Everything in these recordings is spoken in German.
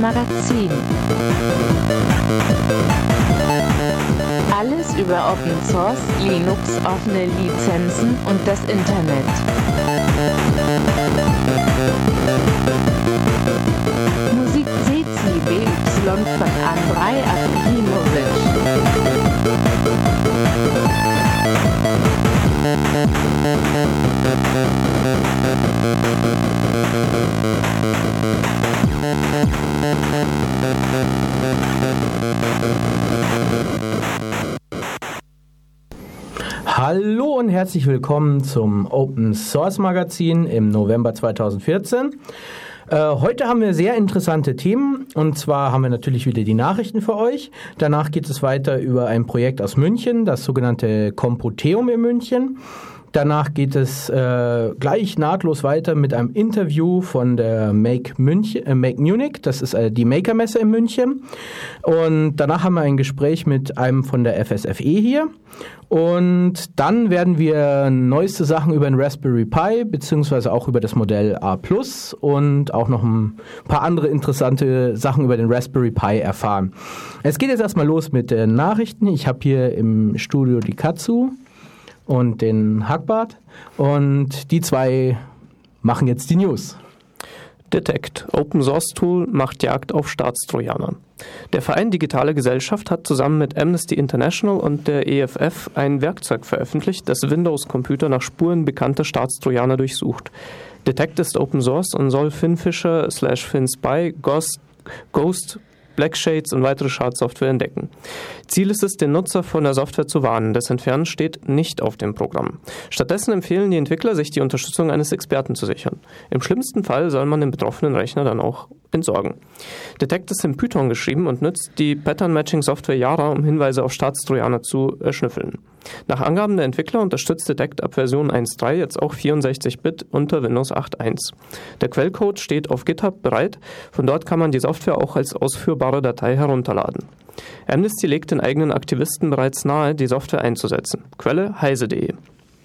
Magazin. Alles über Open Source, Linux, offene Lizenzen und das Internet. Musik CCBY von Andrei Akimovic. Hallo und herzlich willkommen zum Open Source Magazin im November 2014. Heute haben wir sehr interessante Themen, und zwar haben wir natürlich wieder die Nachrichten für euch. Danach geht es weiter über ein Projekt aus München, das sogenannte Computeum in München. Danach geht es gleich nahtlos weiter mit einem Interview von der Make Munich, das ist die Maker-Messe in München. Und danach haben wir ein Gespräch mit einem von der FSFE hier. Und dann werden wir neueste Sachen über den Raspberry Pi, beziehungsweise auch über das Modell A+ und auch noch ein paar andere interessante Sachen über den Raspberry Pi erfahren. Es geht jetzt erstmal los mit den Nachrichten. Ich habe hier im Studio die Katsu und den Hackbart, und die zwei machen jetzt die News. Detect, Open Source Tool, macht Jagd auf Staatstrojaner. Der Verein Digitale Gesellschaft hat zusammen mit Amnesty International und der EFF ein Werkzeug veröffentlicht, das Windows-Computer nach Spuren bekannter Staatstrojaner durchsucht. Detect ist Open Source und soll FinFisher/FinSpy, Ghost, Blackshades und weitere Schadsoftware entdecken. Ziel ist es, den Nutzer von der Software zu warnen. Das Entfernen steht nicht auf dem Programm. Stattdessen empfehlen die Entwickler, sich die Unterstützung eines Experten zu sichern. Im schlimmsten Fall soll man den betroffenen Rechner dann auch entsorgen. Detect ist in Python geschrieben und nutzt die Pattern-Matching-Software Yara, um Hinweise auf Staatstrojaner zu erschnüffeln. Nach Angaben der Entwickler unterstützt Detect ab Version 1.3 jetzt auch 64-Bit unter Windows 8.1. Der Quellcode steht auf GitHub bereit. Von dort kann man die Software auch als ausführbare Datei herunterladen. Amnesty legt den eigenen Aktivisten bereits nahe, die Software einzusetzen. Quelle heise.de.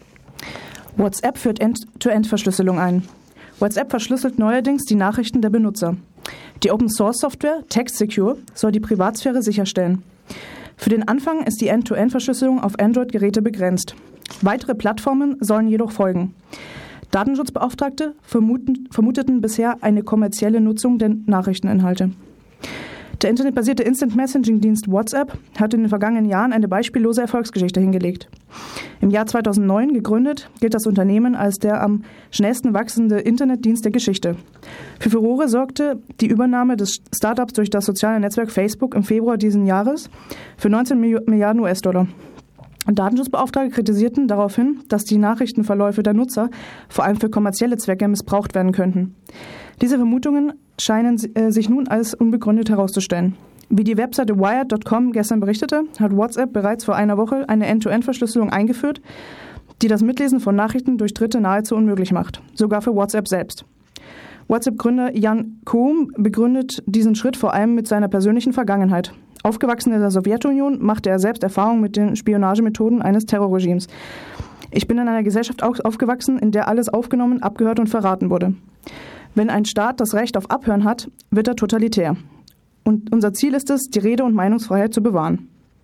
WhatsApp führt End-to-End-Verschlüsselung ein. WhatsApp verschlüsselt neuerdings die Nachrichten der Benutzer. Die Open-Source-Software TextSecure soll die Privatsphäre sicherstellen. Für den Anfang ist die End-to-End-Verschlüsselung auf Android-Geräte begrenzt. Weitere Plattformen sollen jedoch folgen. Datenschutzbeauftragte vermuteten bisher eine kommerzielle Nutzung der Nachrichteninhalte. Der internetbasierte Instant-Messaging-Dienst WhatsApp hat in den vergangenen Jahren eine beispiellose Erfolgsgeschichte hingelegt. Im Jahr 2009 gegründet, gilt das Unternehmen als der am schnellsten wachsende Internetdienst der Geschichte. Für Furore sorgte die Übernahme des Startups durch das soziale Netzwerk Facebook im Februar diesen Jahres für 19 Milliarden US-Dollar. Datenschutzbeauftragte kritisierten daraufhin, dass die Nachrichtenverläufe der Nutzer vor allem für kommerzielle Zwecke missbraucht werden könnten. Diese Vermutungen scheinen sich nun als unbegründet herauszustellen. Wie die Webseite Wired.com gestern berichtete, hat WhatsApp bereits vor einer Woche eine End-to-End-Verschlüsselung eingeführt, die das Mitlesen von Nachrichten durch Dritte nahezu unmöglich macht, sogar für WhatsApp selbst. WhatsApp-Gründer Jan Koum begründet diesen Schritt vor allem mit seiner persönlichen Vergangenheit. Aufgewachsen in der Sowjetunion machte er selbst Erfahrung mit den Spionagemethoden eines Terrorregimes. Ich bin in einer Gesellschaft aufgewachsen, in der alles aufgenommen, abgehört und verraten wurde. Wenn ein Staat das Recht auf Abhören hat, wird er totalitär. Und unser Ziel ist es, die Rede- und Meinungsfreiheit zu bewahren.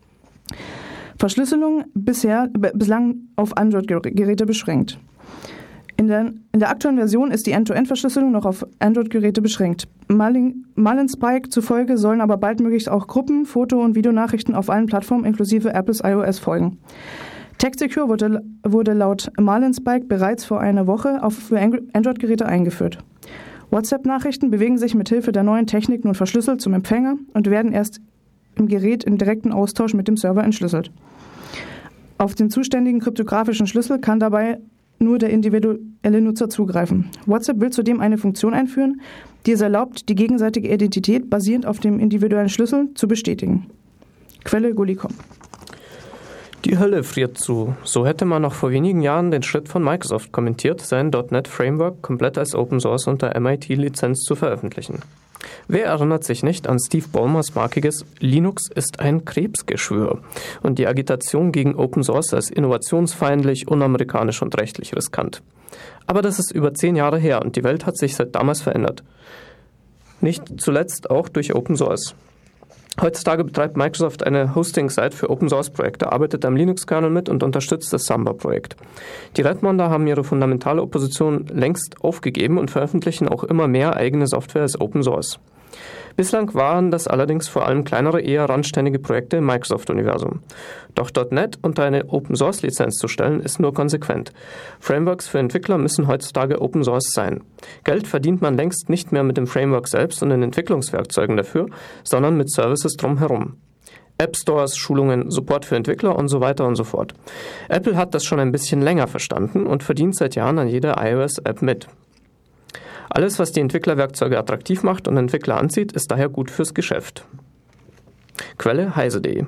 Verschlüsselung bislang auf Android-Geräte beschränkt. In der aktuellen Version ist die End-to-End-Verschlüsselung noch auf Android-Geräte beschränkt. Marlinspike zufolge sollen aber baldmöglichst auch Gruppen-, Foto- und Videonachrichten auf allen Plattformen inklusive Apples iOS folgen. TextSecure wurde laut Marlinspike bereits vor einer Woche für Android-Geräte eingeführt. WhatsApp-Nachrichten bewegen sich mit Hilfe der neuen Technik nun verschlüsselt zum Empfänger und werden erst im Gerät im direkten Austausch mit dem Server entschlüsselt. Auf den zuständigen kryptografischen Schlüssel kann dabei nur der individuelle Nutzer zugreifen. WhatsApp will zudem eine Funktion einführen, die es erlaubt, die gegenseitige Identität basierend auf dem individuellen Schlüssel zu bestätigen. Quelle Gulicom. Die Hölle friert zu. So hätte man noch vor wenigen Jahren den Schritt von Microsoft kommentiert, sein .NET Framework komplett als Open Source unter MIT-Lizenz zu veröffentlichen. Wer erinnert sich nicht an Steve Ballmers markiges „Linux ist ein Krebsgeschwür" und die Agitation gegen Open Source als innovationsfeindlich, unamerikanisch und rechtlich riskant. Aber das ist über 10 Jahre her und die Welt hat sich seit damals verändert. Nicht zuletzt auch durch Open Source. Heutzutage betreibt Microsoft eine Hosting-Site für Open-Source-Projekte, arbeitet am Linux-Kernel mit und unterstützt das Samba-Projekt. Die Redmonder haben ihre fundamentale Opposition längst aufgegeben und veröffentlichen auch immer mehr eigene Software als Open Source. Bislang waren das allerdings vor allem kleinere, eher randständige Projekte im Microsoft-Universum. Doch .NET unter eine Open-Source-Lizenz zu stellen, ist nur konsequent. Frameworks für Entwickler müssen heutzutage Open Source sein. Geld verdient man längst nicht mehr mit dem Framework selbst und den Entwicklungswerkzeugen dafür, sondern mit Services drumherum. App Stores, Schulungen, Support für Entwickler und so weiter und so fort. Apple hat das schon ein bisschen länger verstanden und verdient seit Jahren an jeder iOS-App mit. Alles, was die Entwicklerwerkzeuge attraktiv macht und Entwickler anzieht, ist daher gut fürs Geschäft. Quelle heise.de.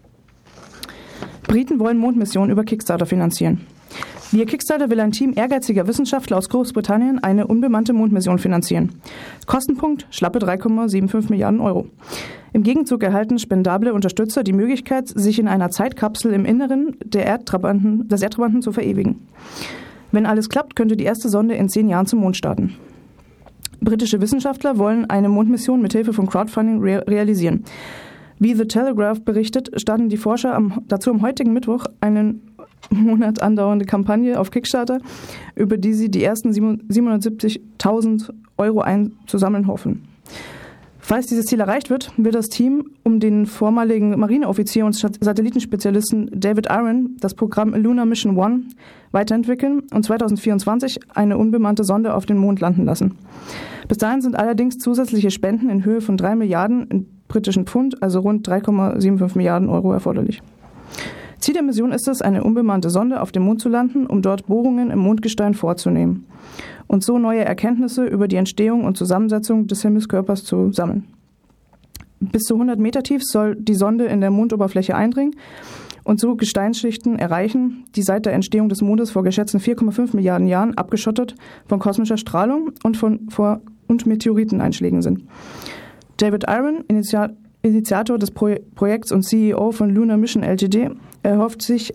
Briten wollen Mondmission über Kickstarter finanzieren. Via Kickstarter will ein Team ehrgeiziger Wissenschaftler aus Großbritannien eine unbemannte Mondmission finanzieren. Kostenpunkt schlappe 3,75 Milliarden Euro. Im Gegenzug erhalten spendable Unterstützer die Möglichkeit, sich in einer Zeitkapsel im Inneren des Erdtrabanten zu verewigen. Wenn alles klappt, könnte die erste Sonde in 10 Jahren zum Mond starten. Britische Wissenschaftler wollen eine Mondmission mit Hilfe von Crowdfunding realisieren. Wie The Telegraph berichtet, starten die Forscher dazu am heutigen Mittwoch eine Monat andauernde Kampagne auf Kickstarter, über die sie die ersten 770.000 Euro einzusammeln hoffen. Falls dieses Ziel erreicht wird, will das Team um den vormaligen Marineoffizier und Satellitenspezialisten David Iron das Programm Lunar Mission 1 weiterentwickeln und 2024 eine unbemannte Sonde auf den Mond landen lassen. Bis dahin sind allerdings zusätzliche Spenden in Höhe von 3 Milliarden in britischen Pfund, also rund 3,75 Milliarden Euro erforderlich. Ziel der Mission ist es, eine unbemannte Sonde auf dem Mond zu landen, um dort Bohrungen im Mondgestein vorzunehmen und so neue Erkenntnisse über die Entstehung und Zusammensetzung des Himmelskörpers zu sammeln. Bis zu 100 Meter tief soll die Sonde in der Mondoberfläche eindringen und so Gesteinsschichten erreichen, die seit der Entstehung des Mondes vor geschätzten 4,5 Milliarden Jahren abgeschottet von kosmischer Strahlung und Meteoriteneinschlägen sind. David Iron, Initiator des Projekts und CEO von Lunar Mission Ltd., erhofft sich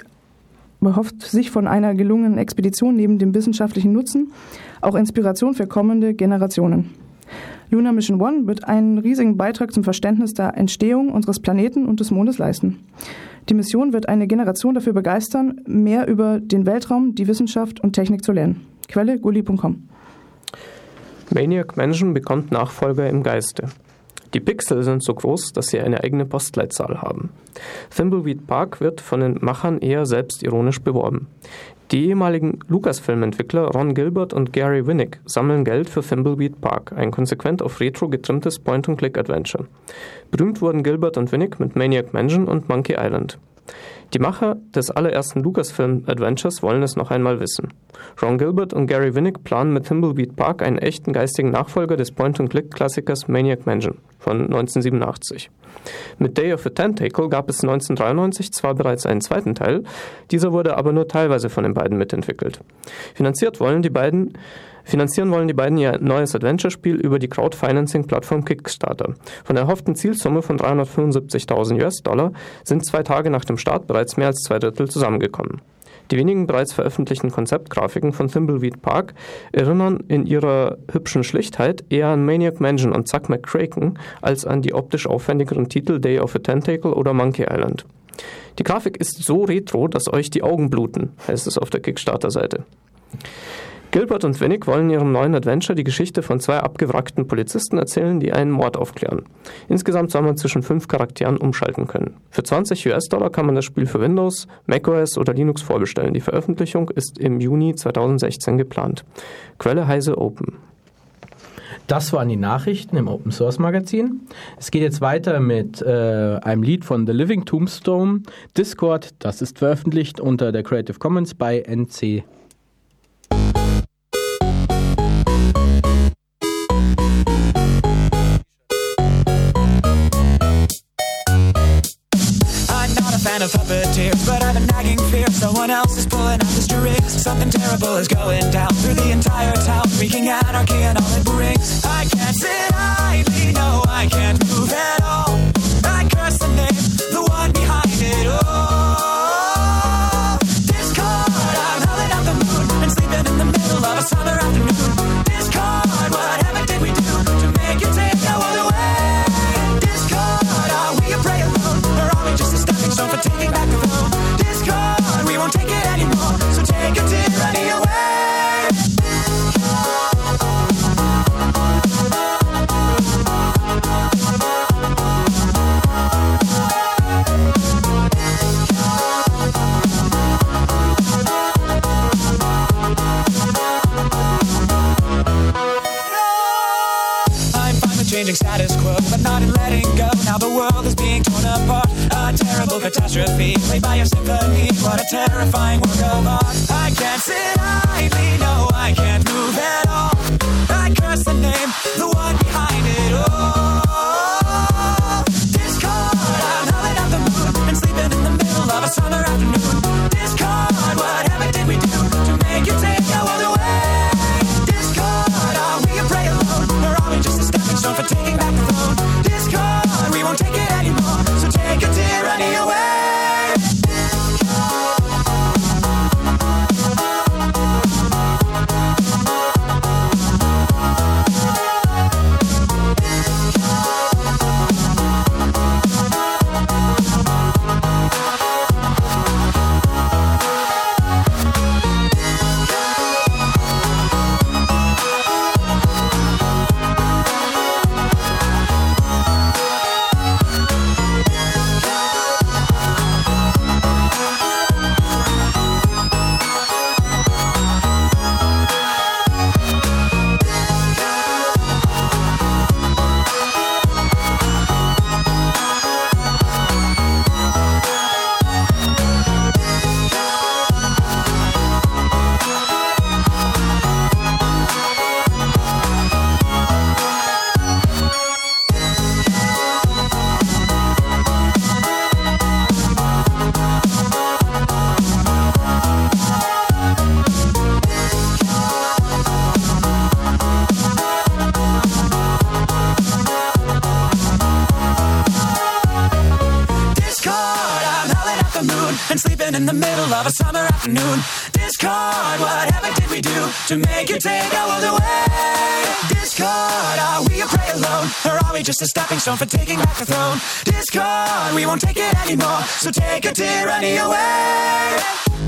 von einer gelungenen Expedition neben dem wissenschaftlichen Nutzen auch Inspiration für kommende Generationen. Lunar Mission 1 wird einen riesigen Beitrag zum Verständnis der Entstehung unseres Planeten und des Mondes leisten. Die Mission wird eine Generation dafür begeistern, mehr über den Weltraum, die Wissenschaft und Technik zu lernen. Quelle guli.com. Maniac Mansion bekommt Nachfolger im Geiste. Die Pixel sind so groß, dass sie eine eigene Postleitzahl haben. Thimbleweed Park wird von den Machern eher selbstironisch beworben. Die ehemaligen Lucasfilm-Entwickler Ron Gilbert und Gary Winnick sammeln Geld für Thimbleweed Park, ein konsequent auf Retro getrimmtes Point-and-Click-Adventure. Berühmt wurden Gilbert und Winnick mit Maniac Mansion und Monkey Island. Die Macher des allerersten Lucasfilm-Adventures wollen es noch einmal wissen. Ron Gilbert und Gary Winnick planen mit Thimbleweed Park einen echten geistigen Nachfolger des Point-and-Click-Klassikers Maniac Mansion von 1987. Mit Day of the Tentacle gab es 1993 zwar bereits einen zweiten Teil, dieser wurde aber nur teilweise von den beiden mitentwickelt. Finanzieren wollen die beiden ihr neues Adventure-Spiel über die Crowdfinancing-Plattform Kickstarter. Von der erhofften Zielsumme von $375.000 sind 2 Tage nach dem Start bereits mehr als 2/3 zusammengekommen. Die wenigen bereits veröffentlichten Konzeptgrafiken von Thimbleweed Park erinnern in ihrer hübschen Schlichtheit eher an Maniac Mansion und Zack McCracken als an die optisch aufwendigeren Titel Day of a Tentacle oder Monkey Island. Die Grafik ist so retro, dass euch die Augen bluten, heißt es auf der Kickstarter-Seite. Gilbert und Winnick wollen in ihrem neuen Adventure die Geschichte von 2 abgewrackten Polizisten erzählen, die einen Mord aufklären. Insgesamt soll man zwischen 5 Charakteren umschalten können. Für $20 kann man das Spiel für Windows, macOS oder Linux vorbestellen. Die Veröffentlichung ist im Juni 2016 geplant. Quelle Heise Open. Das waren die Nachrichten im Open Source Magazin. Es geht jetzt weiter mit einem Lied von The Living Tombstone, Discord. Das ist veröffentlicht unter der Creative Commons bei NC. Of puppeteers, but I have a nagging fear someone else is pulling out the strings. Something terrible is going down through the entire town, wreaking anarchy and all it brings. I can't sit idly, no, I can't move at all. I curse the name, the one behind it all. Discord, I'm howling out the moon and sleeping in the middle of a summer afternoon. Discord, whatever did we do to make you take apart. A terrible catastrophe, played by a symphony. What a terrifying work of art. I can't sit idly, no, I can't move at all. I curse the name, the one behind it all. Discord, I'm howling at the moon and sleeping in the middle of a summer afternoon. Discord, what heaven did we do to make you take our world away? Discord, are we a prey alone, or are we just a stepping stone for taking back the throne? Discord, we won't take it anymore, so take a tyranny away. And sleeping in the middle of a summer afternoon. Discord, what heaven did we do to make you take our world away? Discord, are we a prey alone, or are we just a stepping stone for taking back the throne? Discord, we won't take it anymore, so take a tyranny away.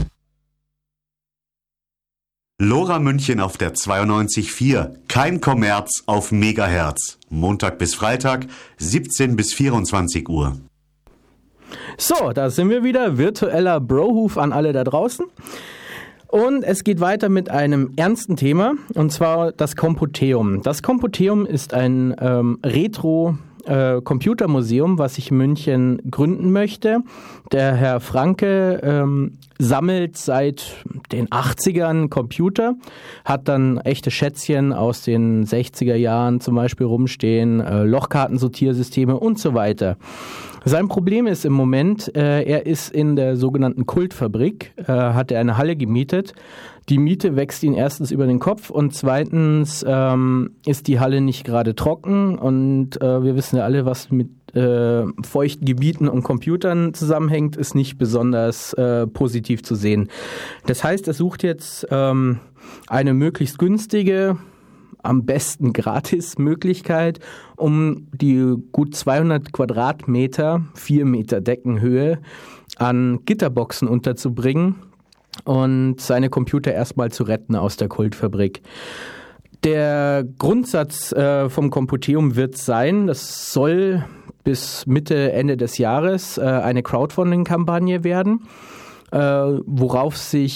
Lora München auf der 92.4. Kein Kommerz auf Megahertz. Montag bis Freitag, 17 bis 24 Uhr. So, da sind wir wieder. Virtueller Brohuf an alle da draußen. Und es geht weiter mit einem ernsten Thema, und zwar das Computeum. Das Computeum ist ein Retro-Computermuseum, was ich in München gründen möchte. Der Herr Franke sammelt seit den 80ern Computer, hat dann echte Schätzchen aus den 60er Jahren zum Beispiel rumstehen, Lochkartensortiersysteme und so weiter. Sein Problem ist im Moment, er ist in der sogenannten Kultfabrik, hat er eine Halle gemietet. Die Miete wächst ihn erstens über den Kopf und zweitens ist die Halle nicht gerade trocken und wir wissen ja alle, was mit feuchten Gebieten und Computern zusammenhängt, ist nicht besonders positiv zu sehen. Das heißt, er sucht jetzt eine möglichst günstige, am besten Gratis-Möglichkeit, um die gut 200 Quadratmeter, 4 Meter Deckenhöhe an Gitterboxen unterzubringen und seine Computer erstmal zu retten aus der Kultfabrik. Der Grundsatz vom Computeum wird sein, das soll bis Mitte, Ende des Jahres eine Crowdfunding-Kampagne werden, wo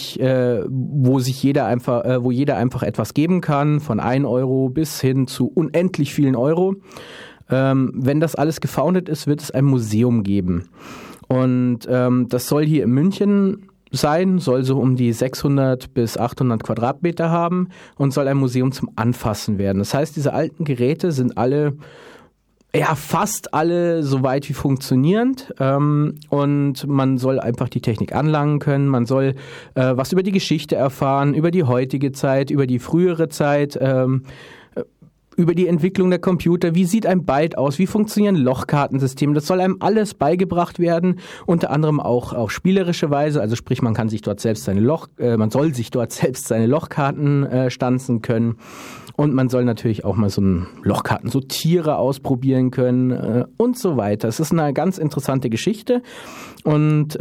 jeder einfach etwas geben kann, von 1 Euro bis hin zu unendlich vielen Euro. Wenn das alles gefoundet ist, wird es ein Museum geben. Und das soll hier in München sein, soll so um die 600 bis 800 Quadratmeter haben und soll ein Museum zum Anfassen werden. Das heißt, diese alten Geräte sind alle, ja, fast alle so weit wie funktionierend, und man soll einfach die Technik anlangen können, man soll was über die Geschichte erfahren, über die heutige Zeit, über die frühere Zeit, über die Entwicklung der Computer, wie sieht ein Byte aus, wie funktionieren Lochkartensysteme, das soll einem alles beigebracht werden, unter anderem auch auf spielerische Weise, also sprich, man kann sich dort selbst man soll sich dort selbst seine Lochkarten stanzen können. Und man soll natürlich auch mal so einen Lochkartensortierer ausprobieren können und so weiter. Es ist eine ganz interessante Geschichte und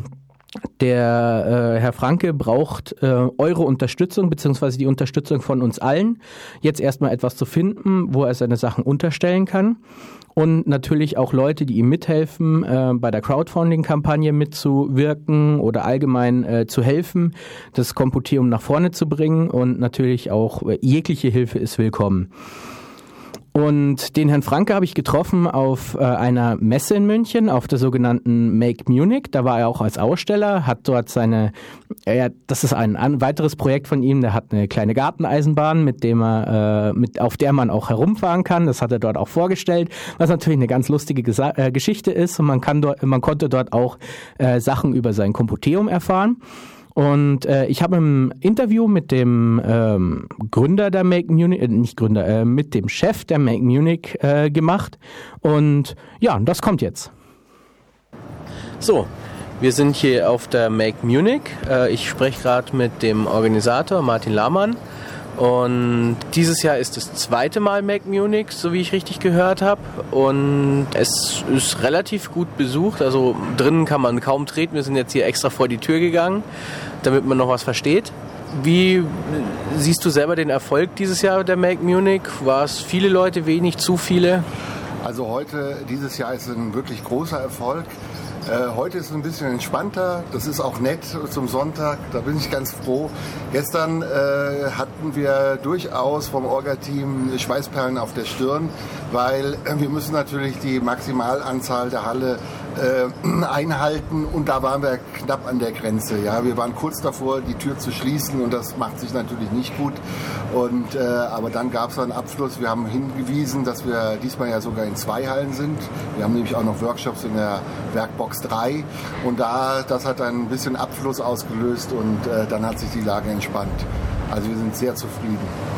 der Herr Franke braucht eure Unterstützung beziehungsweise die Unterstützung von uns allen, jetzt erstmal etwas zu finden, wo er seine Sachen unterstellen kann. Und natürlich auch Leute, die ihm mithelfen, bei der Crowdfunding-Kampagne mitzuwirken oder allgemein zu helfen, das Computeum nach vorne zu bringen. Und natürlich auch jegliche Hilfe ist willkommen. Und den Herrn Franke habe ich getroffen auf einer Messe in München, auf der sogenannten Make Munich. Da war er auch als Aussteller, hat dort das ist ein weiteres Projekt von ihm, der hat eine kleine Garteneisenbahn, auf der man auch herumfahren kann. Das hat er dort auch vorgestellt, was natürlich eine ganz lustige Geschichte ist. Und man konnte dort auch Sachen über sein Komputeum erfahren. Und ich habe ein Interview mit dem Gründer der Make Munich, mit dem Chef der Make Munich gemacht. Und ja, das kommt jetzt. So, wir sind hier auf der Make Munich. Ich spreche gerade mit dem Organisator Martin Lahmann. Und dieses Jahr ist das zweite Mal Make Munich, so wie ich richtig gehört habe. Und es ist relativ gut besucht. Also drinnen kann man kaum treten. Wir sind jetzt hier extra vor die Tür gegangen, damit man noch was versteht. Wie siehst du selber den Erfolg dieses Jahr der Make Munich? War es viele Leute, wenig, zu viele? Also dieses Jahr ist ein wirklich großer Erfolg. Heute ist es ein bisschen entspannter, das ist auch nett zum Sonntag, da bin ich ganz froh. Gestern hatten wir durchaus vom Orga-Team Schweißperlen auf der Stirn, weil wir müssen natürlich die Maximalanzahl der Halle einhalten und da waren wir knapp an der Grenze. Ja, wir waren kurz davor, die Tür zu schließen und das macht sich natürlich nicht gut. Aber dann gab es einen Abschluss. Wir haben hingewiesen, dass wir diesmal ja sogar in 2 Hallen sind. Wir haben nämlich auch noch Workshops in der Werkbox 3 und das hat ein bisschen Abfluss ausgelöst und dann hat sich die Lage entspannt. Also wir sind sehr zufrieden.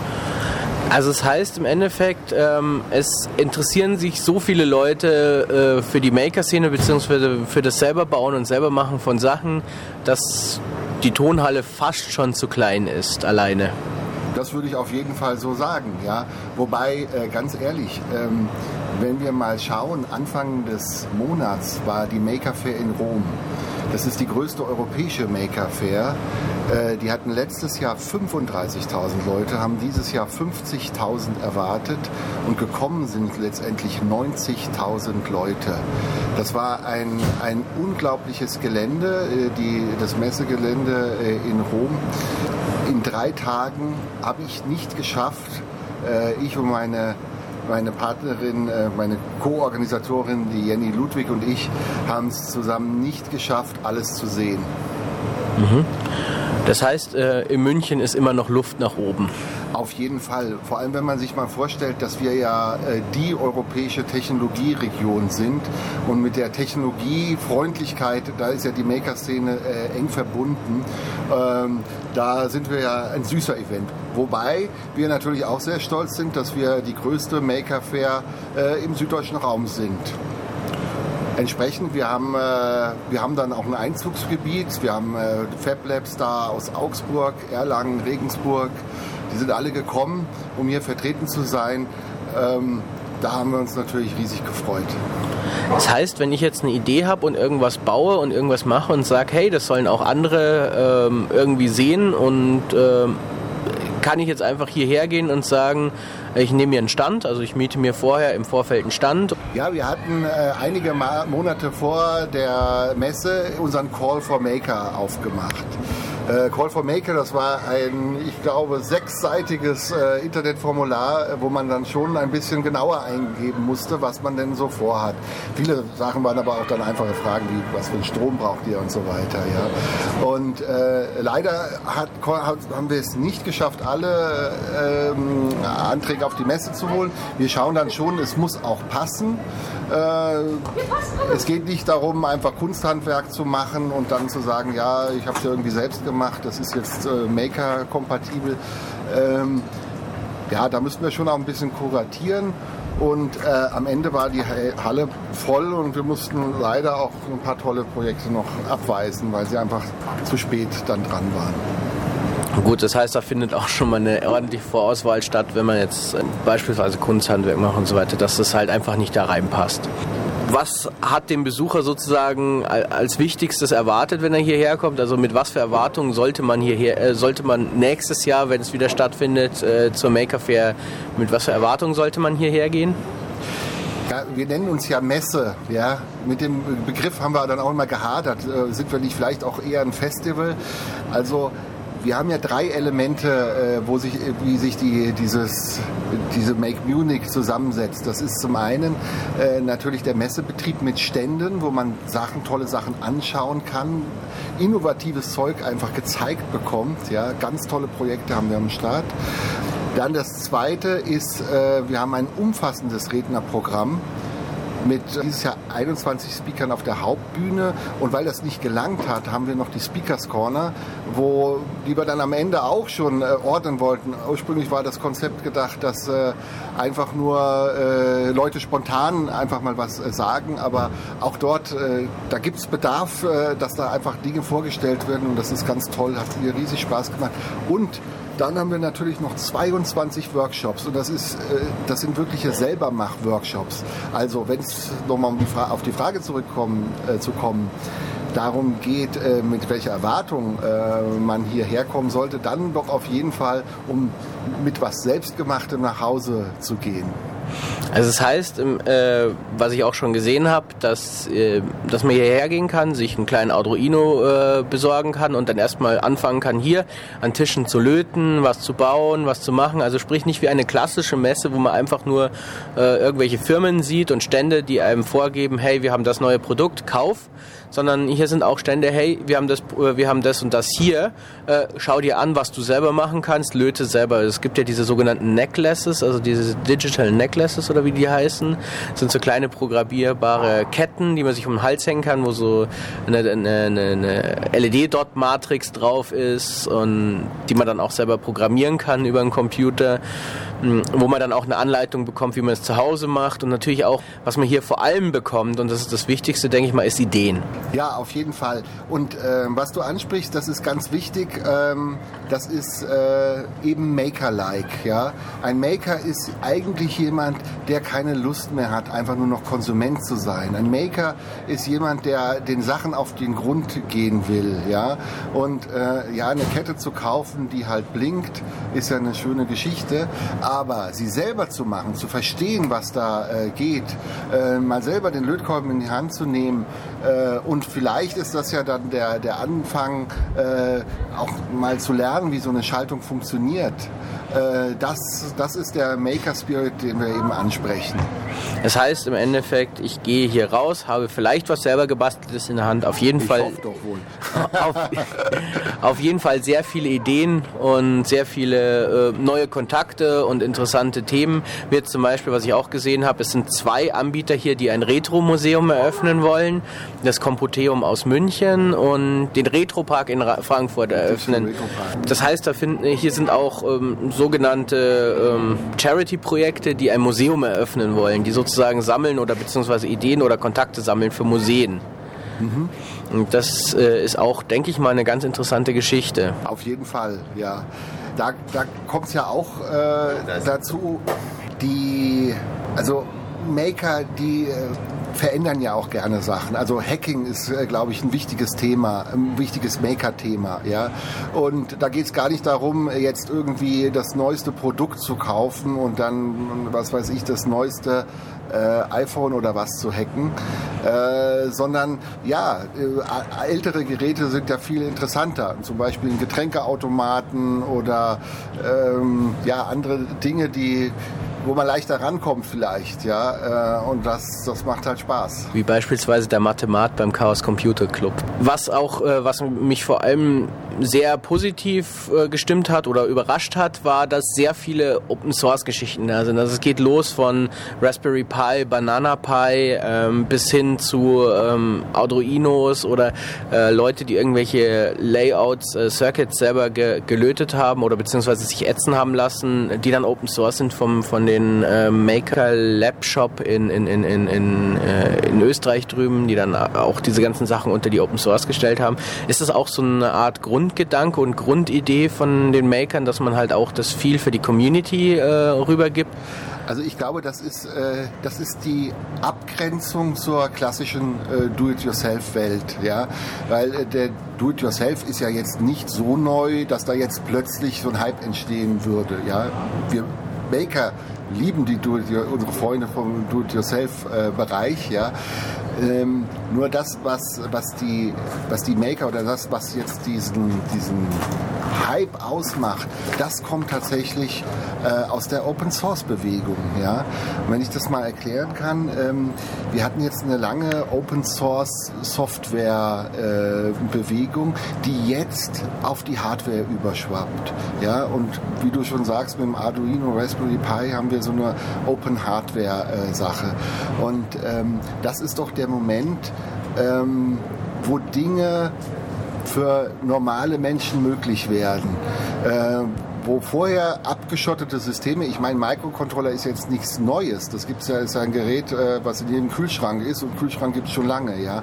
Also es heißt im Endeffekt, es interessieren sich so viele Leute für die Maker-Szene bzw. für das selber Bauen und selber Machen von Sachen, dass die Tonhalle fast schon zu klein ist, alleine. Das würde ich auf jeden Fall so sagen, ja. Wobei, ganz ehrlich, wenn wir mal schauen, Anfang des Monats war die Maker Fair in Rom. Das ist die größte europäische Maker Fair. Die hatten letztes Jahr 35.000 Leute, haben dieses Jahr 50.000 erwartet und gekommen sind letztendlich 90.000 Leute. Das war ein unglaubliches Gelände, das Messegelände in Rom. In 3 Tagen habe ich nicht geschafft, ich und meine Partnerin, meine Co-Organisatorin, die Jenny Ludwig und ich, haben es zusammen nicht geschafft, alles zu sehen. Mhm. Das heißt, in München ist immer noch Luft nach oben. Auf jeden Fall. Vor allem, wenn man sich mal vorstellt, dass wir ja die europäische Technologieregion sind und mit der Technologiefreundlichkeit, da ist ja die Maker-Szene eng verbunden. Da sind wir ja ein süßer Event. Wobei wir natürlich auch sehr stolz sind, dass wir die größte Maker-Fair im süddeutschen Raum sind. Entsprechend, wir haben dann auch ein Einzugsgebiet. Wir haben Fab Labs da aus Augsburg, Erlangen, Regensburg. Die sind alle gekommen, um hier vertreten zu sein. Da haben wir uns natürlich riesig gefreut. Das heißt, wenn ich jetzt eine Idee habe und irgendwas baue und irgendwas mache und sage, hey, das sollen auch andere irgendwie sehen und kann ich jetzt einfach hierher gehen und sagen, ich nehme mir einen Stand, also ich miete mir im Vorfeld einen Stand. Ja, wir hatten einige Monate vor der Messe unseren Call for Maker aufgemacht. Call for Maker, das war ein, ich glaube, 6-seitiges Internetformular, wo man dann schon ein bisschen genauer eingeben musste, was man denn so vorhat. Viele Sachen waren aber auch dann einfache Fragen wie, was für einen Strom braucht ihr und so weiter. Ja. Und leider haben wir es nicht geschafft, alle Anträge auf die Messe zu holen. Wir schauen dann schon, es muss auch passen. Es geht nicht darum, einfach Kunsthandwerk zu machen und dann zu sagen, ja, ich habe es ja irgendwie selbst gemacht, das ist jetzt Maker-kompatibel. Ja, da müssten wir schon auch ein bisschen kuratieren und am Ende war die Halle voll und wir mussten leider auch ein paar tolle Projekte noch abweisen, weil sie einfach zu spät dann dran waren. Gut, das heißt, da findet auch schon mal eine ordentliche Vorauswahl statt, wenn man jetzt beispielsweise Kunsthandwerk macht und so weiter, dass das halt einfach nicht da reinpasst. Was hat den Besucher sozusagen als Wichtigstes erwartet, wenn er hierher kommt? Also mit was für Erwartungen sollte man nächstes Jahr, wenn es wieder stattfindet, zur Maker Fair, mit was für Erwartungen sollte man hierher gehen? Ja, wir nennen uns ja Messe. Ja? Mit dem Begriff haben wir dann auch immer gehadert. Sind wir nicht vielleicht auch eher ein Festival? Also wir haben ja 3 Elemente, wie sich diese Make Munich zusammensetzt. Das ist zum einen natürlich der Messebetrieb mit Ständen, wo man tolle Sachen anschauen kann, innovatives Zeug einfach gezeigt bekommt. Ja, ganz tolle Projekte haben wir am Start. Dann das Zweite ist, wir haben ein umfassendes Rednerprogramm mit dieses Jahr 21 Speakern auf der Hauptbühne, und weil das nicht gelangt hat, haben wir noch die Speakers Corner, die wir dann am Ende auch schon ordnen wollten. Ursprünglich war das Konzept gedacht, dass einfach nur Leute spontan einfach mal was sagen, aber auch dort, da gibt es Bedarf, dass da einfach Dinge vorgestellt werden, und das ist ganz toll, hat mir riesig Spaß gemacht. Und dann haben wir natürlich noch 22 Workshops, und das sind wirkliche Selbermach-Workshops. Also wenn es nochmal auf die Frage zu kommen, darum geht, mit welcher Erwartung man hierher kommen sollte, dann doch auf jeden Fall, um mit was Selbstgemachtem nach Hause zu gehen. Also das heißt, was ich auch schon gesehen habe, dass man hierher gehen kann, sich einen kleinen Arduino besorgen kann und dann erstmal anfangen kann, hier an Tischen zu löten, was zu bauen, was zu machen. Also sprich nicht wie eine klassische Messe, wo man einfach nur irgendwelche Firmen sieht und Stände, die einem vorgeben, hey, wir haben das neue Produkt, kauf. Sondern hier sind auch Stände, hey, wir haben das und das hier, schau dir an, was du selber machen kannst, löte selber. Es gibt ja diese sogenannten Necklaces, also diese Digital Necklaces oder wie die heißen. Das sind so kleine programmierbare Ketten, die man sich um den Hals hängen kann, wo so eine LED-Dot-Matrix drauf ist und die man dann auch selber programmieren kann über einen Computer, wo man dann auch eine Anleitung bekommt, wie man es zu Hause macht, und natürlich auch, was man hier vor allem bekommt, und das ist das Wichtigste, denke ich mal, ist Ideen. Ja, auf jeden Fall. Und was du ansprichst, das ist ganz wichtig, das ist eben Maker-like. Ja? Ein Maker ist eigentlich jemand, der keine Lust mehr hat, einfach nur noch Konsument zu sein. Ein Maker ist jemand, der den Sachen auf den Grund gehen will. Ja? Und eine Kette zu kaufen, die halt blinkt, ist ja eine schöne Geschichte. Aber sie selber zu machen, zu verstehen, was da geht, mal selber den Lötkolben in die Hand zu nehmen, und vielleicht ist das ja dann der Anfang, auch mal zu lernen, wie so eine Schaltung funktioniert. Das ist der Maker-Spirit, den wir eben ansprechen. Das heißt im Endeffekt, ich gehe hier raus, habe vielleicht was selber gebasteltes in der Hand, auf jeden Fall. Ich hoffe doch wohl. Auf jeden Fall sehr viele Ideen und sehr viele neue Kontakte und interessante Themen. Wie jetzt zum Beispiel, was ich auch gesehen habe, es sind 2 Anbieter hier, die ein Retro-Museum eröffnen wollen. Das Computeum aus München und den Retro-Park in Frankfurt eröffnen. Das heißt, hier sind auch sogenannte Charity-Projekte, die ein Museum eröffnen wollen, die sozusagen sammeln oder beziehungsweise Ideen oder Kontakte sammeln für Museen. Mhm. Und das ist auch, denke ich mal, eine ganz interessante Geschichte. Auf jeden Fall, ja. Da kommt es ja auch dazu, Maker, die verändern ja auch gerne Sachen. Also Hacking ist, glaube ich, ein wichtiges Thema, ein wichtiges Maker-Thema. Ja? Und da geht es gar nicht darum, jetzt irgendwie das neueste Produkt zu kaufen und dann, was weiß ich, das neueste iPhone oder was zu hacken, sondern ältere Geräte sind ja viel interessanter. Zum Beispiel ein Getränkeautomaten oder andere Dinge, wo man leichter rankommt vielleicht, ja, und das macht halt Spaß. Wie beispielsweise der Mathemat beim Chaos Computer Club. Was mich vor allem sehr positiv gestimmt hat oder überrascht hat, war, dass sehr viele Open-Source-Geschichten da sind. Also es geht los von Raspberry Pi, Banana Pi bis hin zu Arduinos oder Leute, die irgendwelche Layouts, Circuits selber gelötet haben oder beziehungsweise sich ätzen haben lassen, die dann Open-Source sind von den Maker Lab Shop in Österreich drüben, die dann auch diese ganzen Sachen unter die Open Source gestellt haben. Ist das auch so eine Art Grundgedanke und Grundidee von den Makern, dass man halt auch das viel für die Community rübergibt? Also ich glaube, das ist die Abgrenzung zur klassischen Do-it-yourself-Welt, ja, weil der Do-it-yourself ist ja jetzt nicht so neu, dass da jetzt plötzlich so ein Hype entstehen würde, ja. Wir Maker lieben unsere Freunde vom Do-it-yourself-Bereich, ja. Nur das, was die Maker oder das, was jetzt diesen Hype ausmacht, das kommt tatsächlich aus der Open-Source-Bewegung. Ja? Und wenn ich das mal erklären kann, wir hatten jetzt eine lange Open-Source-Software-Bewegung, die jetzt auf die Hardware überschwappt. Ja? Und wie du schon sagst, mit dem Arduino Raspberry Pi haben wir so eine Open-Hardware-Sache. Und das ist doch der Moment, wo Dinge für normale Menschen möglich werden. Wo vorher abgeschottete Systeme, ich meine, Microcontroller ist jetzt nichts Neues. Das gibt's ja, ist ja ein Gerät, was in jedem Kühlschrank ist, und Kühlschrank gibt es schon lange, ja.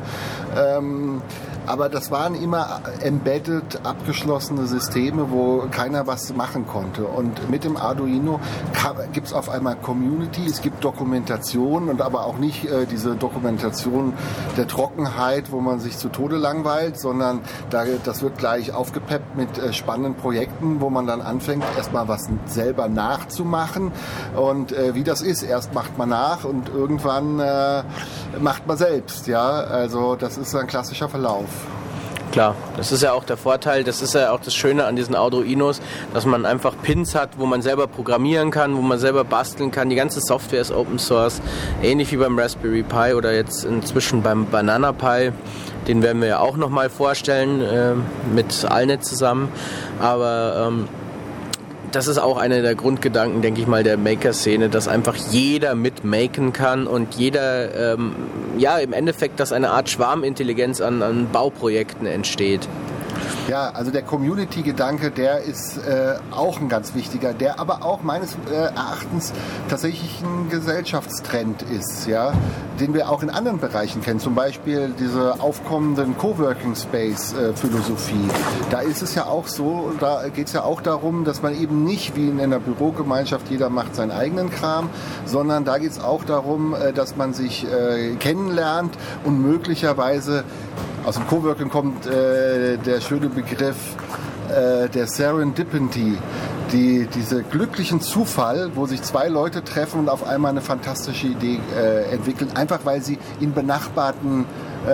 Aber das waren immer embedded, abgeschlossene Systeme, wo keiner was machen konnte. Und mit dem Arduino gibt es auf einmal Community, es gibt Dokumentation, und aber auch nicht diese Dokumentation der Trockenheit, wo man sich zu Tode langweilt, sondern das wird gleich aufgepeppt mit spannenden Projekten, wo man dann anfängt, erstmal was selber nachzumachen. Und wie das ist, erst macht man nach und irgendwann macht man selbst. Ja? Also das ist ein klassischer Verlauf. Klar, das ist ja auch der Vorteil, das ist ja auch das Schöne an diesen Arduinos, dass man einfach Pins hat, wo man selber programmieren kann, wo man selber basteln kann. Die ganze Software ist Open Source, ähnlich wie beim Raspberry Pi oder jetzt inzwischen beim Banana Pi. Den werden wir ja auch nochmal vorstellen, mit Alnet zusammen. Aber das ist auch einer der Grundgedanken, denke ich mal, der Maker-Szene, dass einfach jeder mitmaken kann und jeder, im Endeffekt, dass eine Art Schwarmintelligenz an Bauprojekten entsteht. Ja, also der Community-Gedanke, der ist auch ein ganz wichtiger, der aber auch meines Erachtens tatsächlich ein Gesellschaftstrend ist, ja, den wir auch in anderen Bereichen kennen, zum Beispiel diese aufkommenden Coworking-Space-Philosophie. Da ist es ja auch so, da geht es ja auch darum, dass man eben nicht wie in einer Bürogemeinschaft, jeder macht seinen eigenen Kram, sondern da geht es auch darum, dass man sich kennenlernt und möglicherweise, aus dem Coworking kommt der schöne Begriff der Serendipity, diese glücklichen Zufall, wo sich zwei Leute treffen und auf einmal eine fantastische Idee entwickeln, einfach weil sie in benachbarten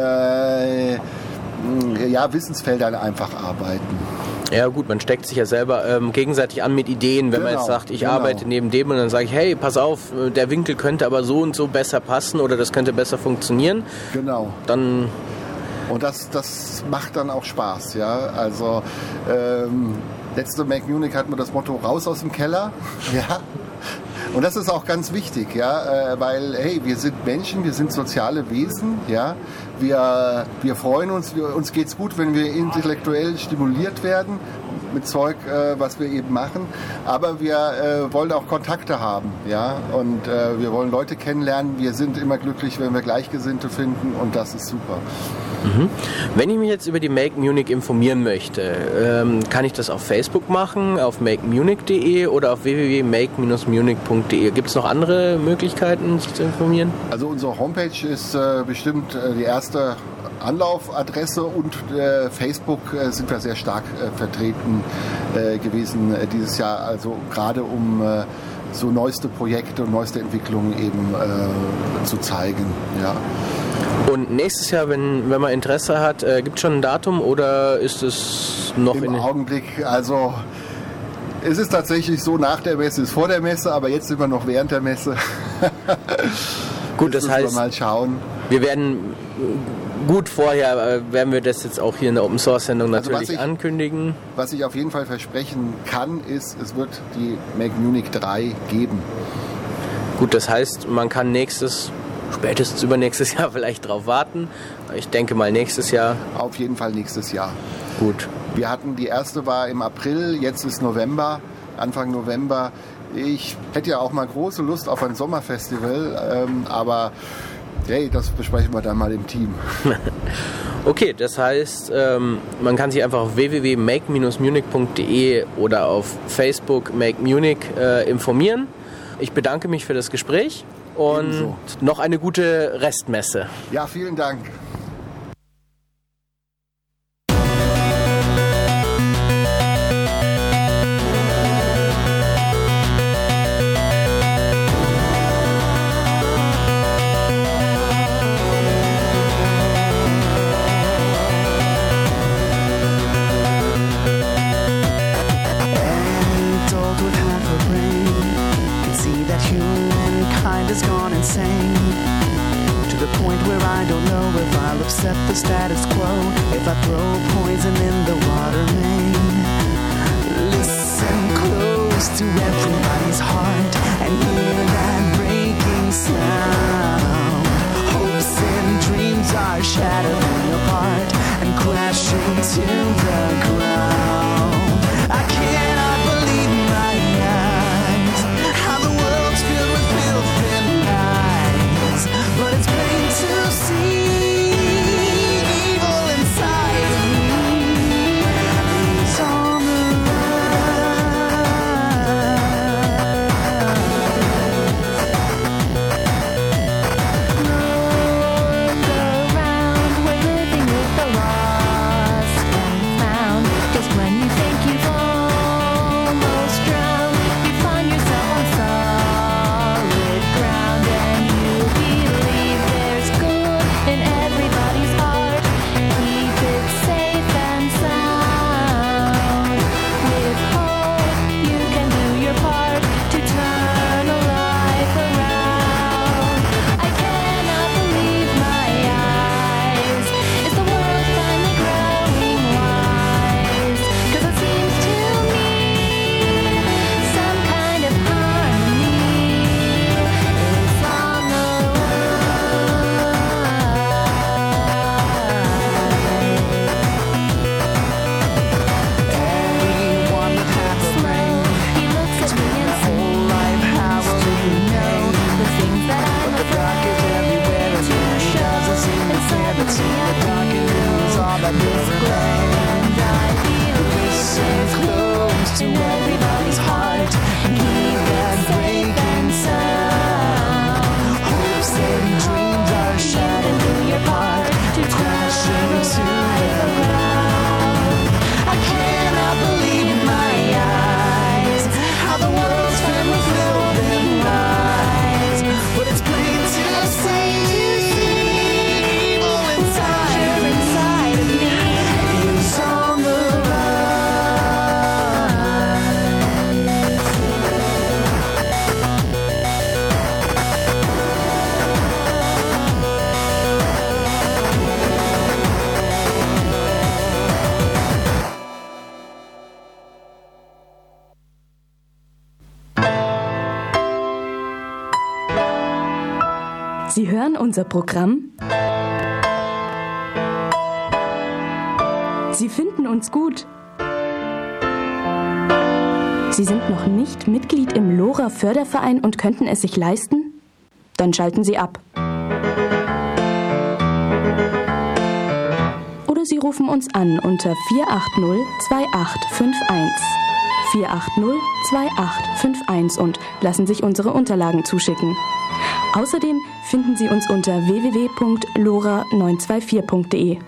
Wissensfeldern einfach einfach Ja gut, man steckt sich ja selber gegenseitig an mit Ideen, wenn man jetzt sagt, ich arbeite neben dem, und dann sage ich, hey, pass auf, der Winkel könnte aber so und so besser passen oder das könnte besser funktionieren. Genau. Dann... Und das macht dann auch Spaß, ja. Also letzte Make Munich hatten wir das Motto raus aus dem Keller, ja. Und das ist auch ganz wichtig, ja, weil hey, wir sind Menschen, wir sind soziale Wesen, ja. Wir freuen uns, uns geht's gut, wenn wir intellektuell stimuliert werden mit Zeug, was wir eben machen. Aber wir wollen auch Kontakte haben, ja. Und wir wollen Leute kennenlernen. Wir sind immer glücklich, wenn wir Gleichgesinnte finden, und das ist super. Mhm. Wenn ich mich jetzt über die Make Munich informieren möchte, kann ich das auf Facebook machen, auf makemunich.de oder auf www.make-munich.de. Gibt es noch andere Möglichkeiten, sich zu informieren? Also unsere Homepage ist bestimmt die erste Anlaufadresse, und Facebook sind wir sehr stark vertreten gewesen dieses Jahr, also gerade um so neueste Projekte und neueste Entwicklungen eben zu zeigen. Ja. Und nächstes Jahr, wenn man Interesse hat, gibt es schon ein Datum oder ist es noch im Augenblick? Also es ist tatsächlich so, nach der Messe ist vor der Messe, aber jetzt sind wir noch während der Messe. Gut, das heißt, wir mal schauen. Wir werden gut vorher, werden wir das jetzt auch hier in der Open Source Sendung natürlich ankündigen. Was ich auf jeden Fall versprechen kann, ist, es wird die Make Munich 3 geben. Gut, das heißt, man kann spätestens übernächstes Jahr vielleicht drauf warten. Ich denke mal nächstes Jahr. Auf jeden Fall nächstes Jahr. Gut. Wir hatten, die erste war im April, jetzt ist November, Anfang November. Ich hätte ja auch mal große Lust auf ein Sommerfestival, aber hey, das besprechen wir dann mal im Team. Okay, das heißt, man kann sich einfach auf www.make-munich.de oder auf Facebook Make Munich informieren. Ich bedanke mich für das Gespräch und ebenso. Noch eine gute Restmesse. Ja, vielen Dank. status quo if I throw poison in the water main. Listen close to everybody's heart and hear that breaking sound. Hopes and dreams are shattering apart and crashing to the ground. I cannot believe my eyes, how the world's filled with filth and lies, but it's plain to see evil inside of me is on the Sie hören unser Programm. Sie finden uns gut. Sie sind noch nicht Mitglied im LoRa Förderverein und könnten es sich leisten? Dann schalten Sie ab. Oder Sie rufen uns an unter 480-2851. 480-2851 und lassen sich unsere Unterlagen zuschicken. Außerdem finden Sie uns unter www.lora924.de.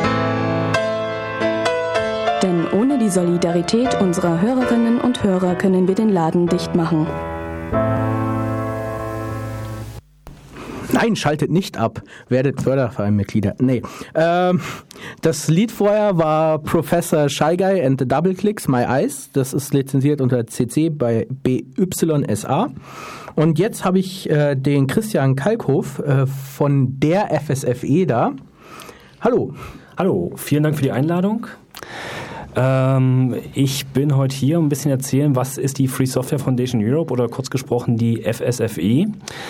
Denn ohne die Solidarität unserer Hörerinnen und Hörer können wir den Laden dicht machen. Nein, schaltet nicht ab. Werdet Fördervereinmitglieder. Nee. Das Lied vorher war Professor Shy Guy and the Double Clicks, My Eyes. Das ist lizenziert unter CC bei BYSA. Und jetzt habe ich den Christian Kalkhoff von der FSFE da. Hallo. Hallo, vielen Dank für die Einladung. Ich bin heute hier, um ein bisschen erzählen, was ist die Free Software Foundation Europe oder kurz gesprochen die FSFE.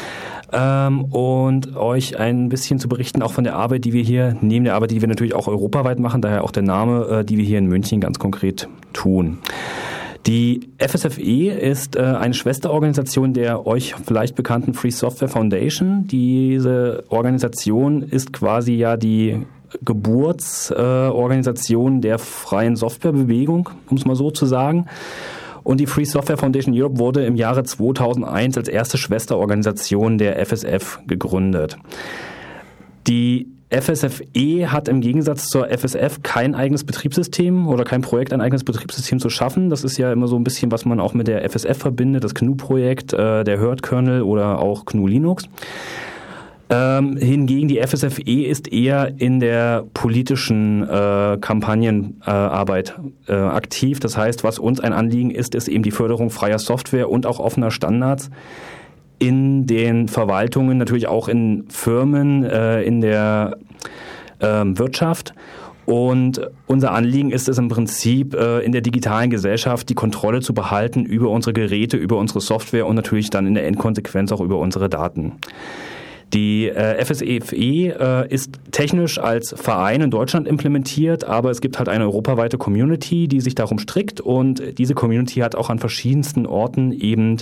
Und euch ein bisschen zu berichten auch von der Arbeit, die wir hier, neben der Arbeit, die wir natürlich auch europaweit machen, daher auch der Name, die wir hier in München ganz konkret tun. Die FSFE ist eine Schwesterorganisation der euch vielleicht bekannten Free Software Foundation. Diese Organisation ist quasi ja die Geburtsorganisation der freien Softwarebewegung, um es mal so zu sagen. Und die Free Software Foundation Europe wurde im Jahre 2001 als erste Schwesterorganisation der FSF gegründet. Die FSFE hat im Gegensatz zur FSF kein eigenes Betriebssystem oder kein Projekt, ein eigenes Betriebssystem zu schaffen. Das ist ja immer so ein bisschen, was man auch mit der FSF verbindet, das GNU-Projekt, der Herd-Kernel oder auch GNU Linux. Hingegen die FSFE ist eher in der politischen Kampagnenarbeit aktiv. Das heißt, was uns ein Anliegen ist, ist eben die Förderung freier Software und auch offener Standards in den Verwaltungen, natürlich auch in Firmen, in der Wirtschaft. Und unser Anliegen ist es im Prinzip, in der digitalen Gesellschaft die Kontrolle zu behalten über unsere Geräte, über unsere Software und natürlich dann in der Endkonsequenz auch über unsere Daten. Die FSFE ist technisch als Verein in Deutschland implementiert, aber es gibt halt eine europaweite Community, die sich darum strickt, und diese Community hat auch an verschiedensten Orten eben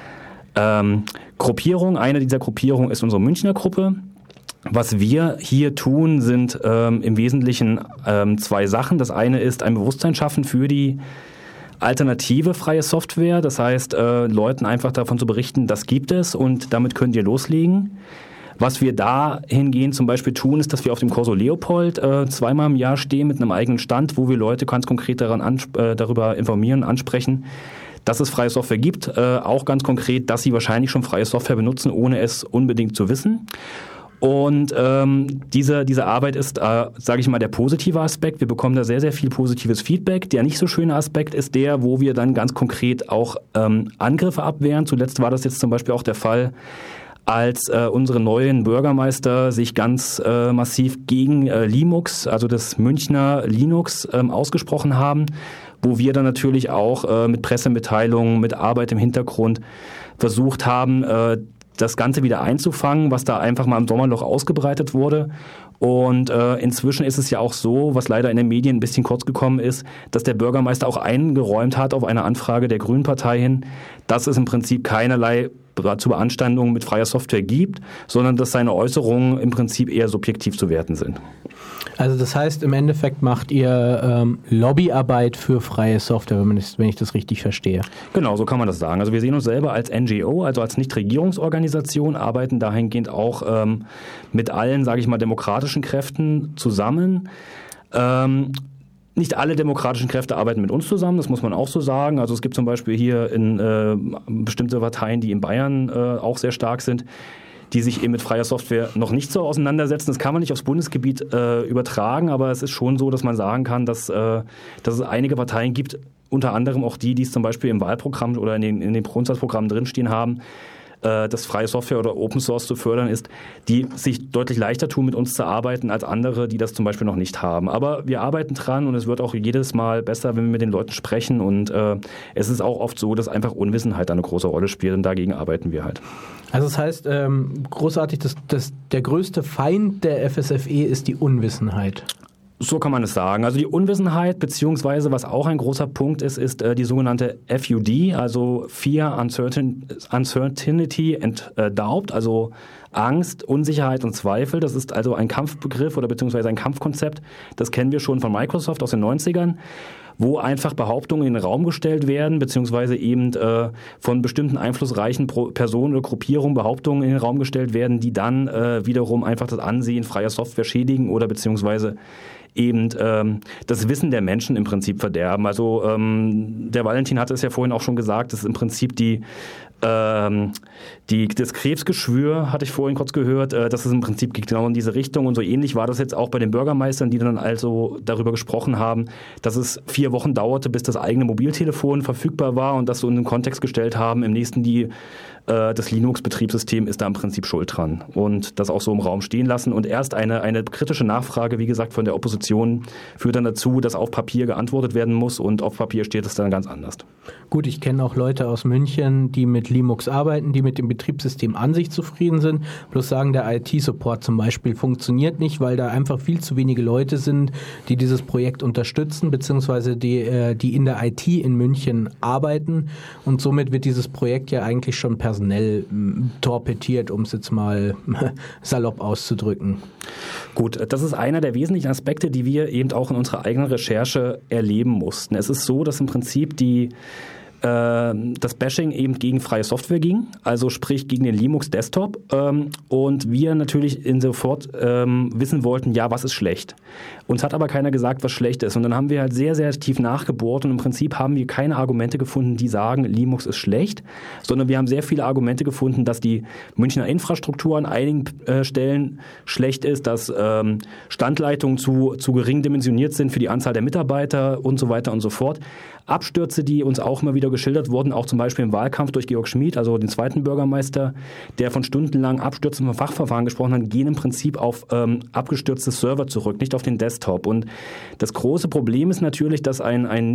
Gruppierungen. Eine dieser Gruppierungen ist unsere Münchner Gruppe. Was wir hier tun, sind im Wesentlichen zwei Sachen. Das eine ist ein Bewusstsein schaffen für die alternative freie Software. Das heißt, Leuten einfach davon zu berichten, das gibt es und damit könnt ihr loslegen. Was wir dahingehend zum Beispiel tun, ist, dass wir auf dem Corso Leopold zweimal im Jahr stehen mit einem eigenen Stand, wo wir Leute ganz konkret darüber informieren, ansprechen, dass es freie Software gibt. Auch ganz konkret, dass sie wahrscheinlich schon freie Software benutzen, ohne es unbedingt zu wissen. Und diese Arbeit ist, sage ich mal, der positive Aspekt. Wir bekommen da sehr, sehr viel positives Feedback. Der nicht so schöne Aspekt ist der, wo wir dann ganz konkret auch Angriffe abwehren. Zuletzt war das jetzt zum Beispiel auch der Fall, als unsere neuen Bürgermeister sich ganz massiv gegen Linux, also das Münchner Linux, ausgesprochen haben, wo wir dann natürlich auch mit Pressemitteilungen, mit Arbeit im Hintergrund versucht haben, das Ganze wieder einzufangen, was da einfach mal im Sommerloch ausgebreitet wurde. Und inzwischen ist es ja auch so, was leider in den Medien ein bisschen kurz gekommen ist, dass der Bürgermeister auch eingeräumt hat auf eine Anfrage der Grünen Partei hin, dass es im Prinzip keinerlei zu Beanstandungen mit freier Software gibt, sondern dass seine Äußerungen im Prinzip eher subjektiv zu werten sind. Also das heißt, im Endeffekt macht ihr Lobbyarbeit für freie Software, wenn ich das richtig verstehe. Genau, so kann man das sagen. Also wir sehen uns selber als NGO, also als Nichtregierungsorganisation, arbeiten dahingehend auch mit allen, sage ich mal, demokratischen Kräften zusammen. Nicht alle demokratischen Kräfte arbeiten mit uns zusammen, das muss man auch so sagen. Also es gibt zum Beispiel hier bestimmte Parteien, die in Bayern auch sehr stark sind, die sich eben mit freier Software noch nicht so auseinandersetzen. Das kann man nicht aufs Bundesgebiet übertragen, aber es ist schon so, dass man sagen kann, dass es einige Parteien gibt, unter anderem auch die es zum Beispiel im Wahlprogramm oder in den Grundsatzprogrammen drinstehen haben, dass freie Software oder Open Source zu fördern ist, die sich deutlich leichter tun, mit uns zu arbeiten, als andere, die das zum Beispiel noch nicht haben. Aber wir arbeiten dran und es wird auch jedes Mal besser, wenn wir mit den Leuten sprechen, und es ist auch oft so, dass einfach Unwissenheit eine große Rolle spielt, und dagegen arbeiten wir halt. Also das heißt, großartig, der größte Feind der FSFE ist die Unwissenheit. So kann man es sagen. Also die Unwissenheit, beziehungsweise was auch ein großer Punkt ist die sogenannte FUD, also Fear, Uncertainty and Doubt, also Angst, Unsicherheit und Zweifel. Das ist also ein Kampfbegriff oder beziehungsweise ein Kampfkonzept. Das kennen wir schon von Microsoft aus den 90ern. Wo einfach Behauptungen in den Raum gestellt werden, beziehungsweise eben von bestimmten einflussreichen Personen oder Gruppierungen Behauptungen in den Raum gestellt werden, die dann wiederum einfach das Ansehen freier Software schädigen oder beziehungsweise eben das Wissen der Menschen im Prinzip verderben. Also der Valentin hatte es ja vorhin auch schon gesagt, das ist im Prinzip das Krebsgeschwür, hatte ich vorhin kurz gehört, dass es im Prinzip geht genau in diese Richtung, und so ähnlich war das jetzt auch bei den Bürgermeistern, die dann also darüber gesprochen haben, dass es 4 Wochen dauerte, bis das eigene Mobiltelefon verfügbar war, und das so in den Kontext gestellt haben, im nächsten das Linux-Betriebssystem ist da im Prinzip schuld dran, und das auch so im Raum stehen lassen, und erst eine kritische Nachfrage, wie gesagt, von der Opposition führt dann dazu, dass auf Papier geantwortet werden muss, und auf Papier steht es dann ganz anders. Gut, ich kenne auch Leute aus München, die mit Linux arbeiten, die mit dem Betriebssystem an sich zufrieden sind, bloß sagen, der IT-Support zum Beispiel funktioniert nicht, weil da einfach viel zu wenige Leute sind, die dieses Projekt unterstützen, beziehungsweise die in der IT in München arbeiten, und somit wird dieses Projekt ja eigentlich schon personell torpediert, um es jetzt mal salopp auszudrücken. Gut, das ist einer der wesentlichen Aspekte, die wir eben auch in unserer eigenen Recherche erleben mussten. Es ist so, dass im Prinzip das Bashing eben gegen freie Software ging, also sprich gegen den Linux Desktop, und wir natürlich sofort wissen wollten, ja, was ist schlecht. Uns hat aber keiner gesagt, was schlecht ist, und dann haben wir halt sehr, sehr tief nachgebohrt, und im Prinzip haben wir keine Argumente gefunden, die sagen, Linux ist schlecht, sondern wir haben sehr viele Argumente gefunden, dass die Münchner Infrastruktur an einigen Stellen schlecht ist, dass Standleitungen zu gering dimensioniert sind für die Anzahl der Mitarbeiter und so weiter und so fort. Abstürze, die uns auch immer wieder wieder geschildert wurden, auch zum Beispiel im Wahlkampf durch Georg Schmied, also den zweiten Bürgermeister, der von stundenlangen Abstürzen von Fachverfahren gesprochen hat, gehen im Prinzip auf abgestürzte Server zurück, nicht auf den Desktop. Und das große Problem ist natürlich, dass ein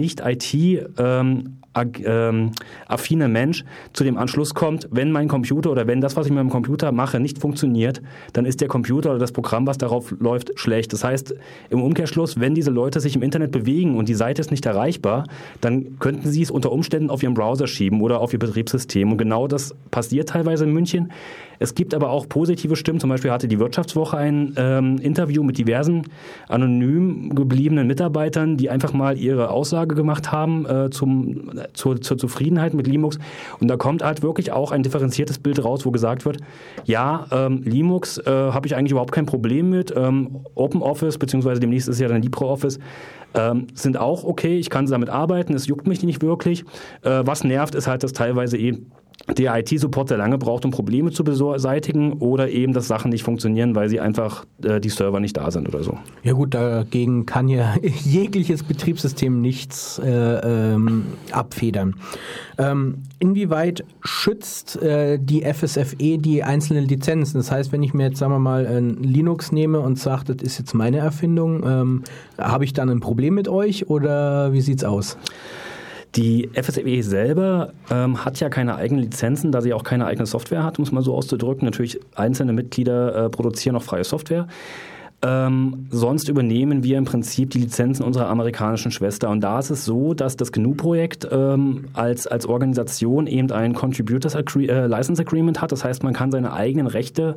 nicht-IT-affiner Mensch zu dem Anschluss kommt, wenn mein Computer oder wenn das, was ich mit meinem Computer mache, nicht funktioniert, dann ist der Computer oder das Programm, was darauf läuft, schlecht. Das heißt, im Umkehrschluss, wenn diese Leute sich im Internet bewegen und die Seite ist nicht erreichbar, dann könnten sie es unter Umständen auf ihren Browser schieben oder auf ihr Betriebssystem. Und genau das passiert teilweise in München. Es gibt aber auch positive Stimmen. Zum Beispiel hatte die Wirtschaftswoche ein Interview mit diversen anonym gebliebenen Mitarbeitern, die einfach mal ihre Aussage gemacht haben zur Zufriedenheit mit Linux. Und da kommt halt wirklich auch ein differenziertes Bild raus, wo gesagt wird, ja, Linux habe ich eigentlich überhaupt kein Problem mit. OpenOffice, beziehungsweise demnächst ist ja dann LibreOffice, sind auch okay. Ich kann damit arbeiten. Es juckt mich nicht wirklich. Was nervt, ist halt, dass teilweise der IT-Support sehr lange braucht, um Probleme zu beseitigen oder eben, dass Sachen nicht funktionieren, weil sie einfach die Server nicht da sind oder so. Ja gut, dagegen kann ja jegliches Betriebssystem nichts abfedern. Inwieweit schützt die FSFE die einzelnen Lizenzen? Das heißt, wenn ich mir jetzt, sagen wir mal, ein Linux nehme und sage, das ist jetzt meine Erfindung, habe ich dann ein Problem mit euch oder wie sieht's aus? Die FSFE selber hat ja keine eigenen Lizenzen, da sie auch keine eigene Software hat, um es mal so auszudrücken. Natürlich einzelne Mitglieder produzieren auch freie Software. Sonst übernehmen wir im Prinzip die Lizenzen unserer amerikanischen Schwester. Und da ist es so, dass das GNU-Projekt als Organisation eben ein Contributors License Agreement hat. Das heißt, man kann seine eigenen Rechte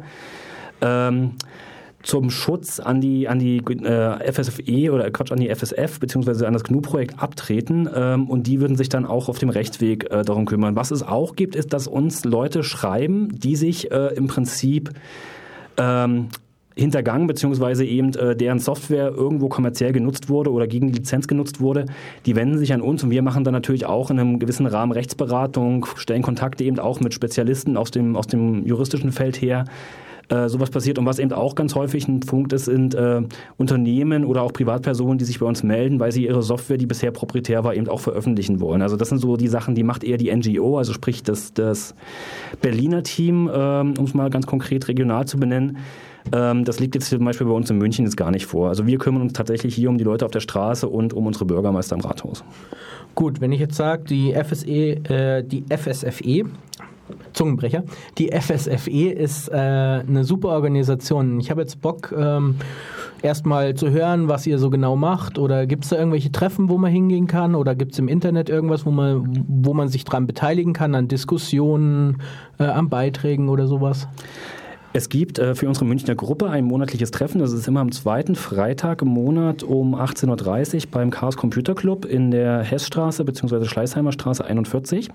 zum Schutz an die FSFE oder an die FSF beziehungsweise an das GNU-Projekt abtreten und die würden sich dann auch auf dem Rechtsweg darum kümmern. Was es auch gibt, ist, dass uns Leute schreiben, die sich im Prinzip hintergangen, beziehungsweise eben deren Software irgendwo kommerziell genutzt wurde oder gegen die Lizenz genutzt wurde, die wenden sich an uns und wir machen dann natürlich auch in einem gewissen Rahmen Rechtsberatung, stellen Kontakte eben auch mit Spezialisten aus dem juristischen Feld her, sowas passiert. Und was eben auch ganz häufig ein Punkt ist, sind Unternehmen oder auch Privatpersonen, die sich bei uns melden, weil sie ihre Software, die bisher proprietär war, eben auch veröffentlichen wollen. Also das sind so die Sachen, die macht eher die NGO, also sprich das Berliner Team, um es mal ganz konkret regional zu benennen. Das liegt jetzt zum Beispiel bei uns in München jetzt gar nicht vor. Also wir kümmern uns tatsächlich hier um die Leute auf der Straße und um unsere Bürgermeister im Rathaus. Gut, wenn ich jetzt sage, die FSFE, Zungenbrecher, die FSFE ist eine super Organisation. Ich habe jetzt Bock, erstmal zu hören, was ihr so genau macht. Oder gibt es da irgendwelche Treffen, wo man hingehen kann? Oder gibt es im Internet irgendwas, wo man sich dran beteiligen kann, an Diskussionen, an Beiträgen oder sowas? Es gibt für unsere Münchner Gruppe ein monatliches Treffen. Das ist immer am zweiten Freitag im Monat um 18.30 Uhr beim Chaos Computer Club in der Hessstraße bzw. Schleißheimer Straße 41.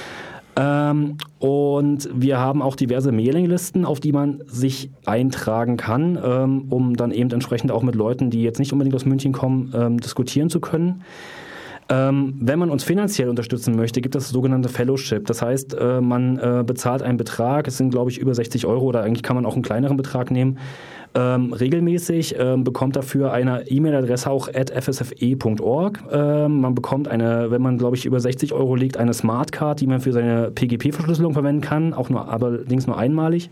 Und wir haben auch diverse Mailinglisten, auf die man sich eintragen kann, um dann eben entsprechend auch mit Leuten, die jetzt nicht unbedingt aus München kommen, diskutieren zu können. Wenn man uns finanziell unterstützen möchte, gibt es das sogenannte Fellowship. Das heißt, man bezahlt einen Betrag, es sind glaube ich über 60 € oder eigentlich kann man auch einen kleineren Betrag nehmen, regelmäßig, bekommt dafür eine E-Mail-Adresse auch @fsfe.org. Man bekommt wenn man glaube ich über 60 € liegt, eine Smartcard, die man für seine PGP-Verschlüsselung verwenden kann, allerdings nur einmalig.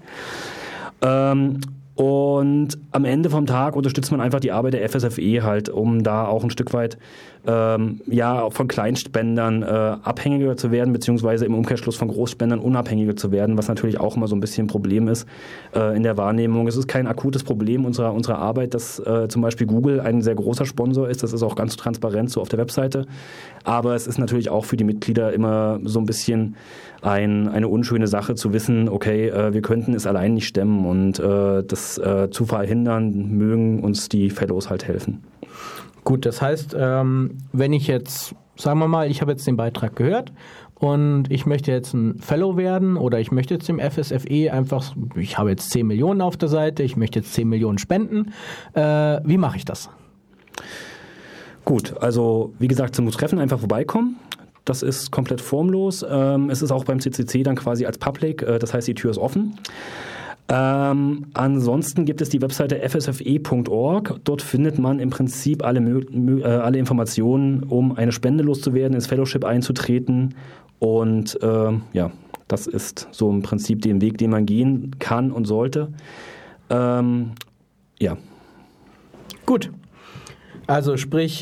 Und am Ende vom Tag unterstützt man einfach die Arbeit der FSFE halt, um da auch ein Stück weit von Kleinspendern abhängiger zu werden, beziehungsweise im Umkehrschluss von Großspendern unabhängiger zu werden, was natürlich auch immer so ein bisschen ein Problem ist in der Wahrnehmung. Es ist kein akutes Problem unserer Arbeit, dass zum Beispiel Google ein sehr großer Sponsor ist. Das ist auch ganz transparent so auf der Webseite. Aber es ist natürlich auch für die Mitglieder immer so ein bisschen eine unschöne Sache zu wissen, okay, wir könnten es allein nicht stemmen und das zu verhindern, mögen uns die Fellows halt helfen. Gut, das heißt, wenn ich jetzt, sagen wir mal, ich habe jetzt den Beitrag gehört und ich möchte jetzt ein Fellow werden oder ich möchte jetzt dem FSFE einfach, ich habe jetzt 10 Millionen auf der Seite, ich möchte jetzt 10 Millionen spenden, wie mache ich das? Gut, also wie gesagt, zum Treffen einfach vorbeikommen. Das ist komplett formlos. Es ist auch beim CCC dann quasi als Public, das heißt, die Tür ist offen. Ansonsten gibt es die Webseite fsfe.org. Dort findet man im Prinzip alle Informationen, um eine Spende loszuwerden, ins Fellowship einzutreten. Und das ist so im Prinzip den Weg, den man gehen kann und sollte. Gut. Also sprich,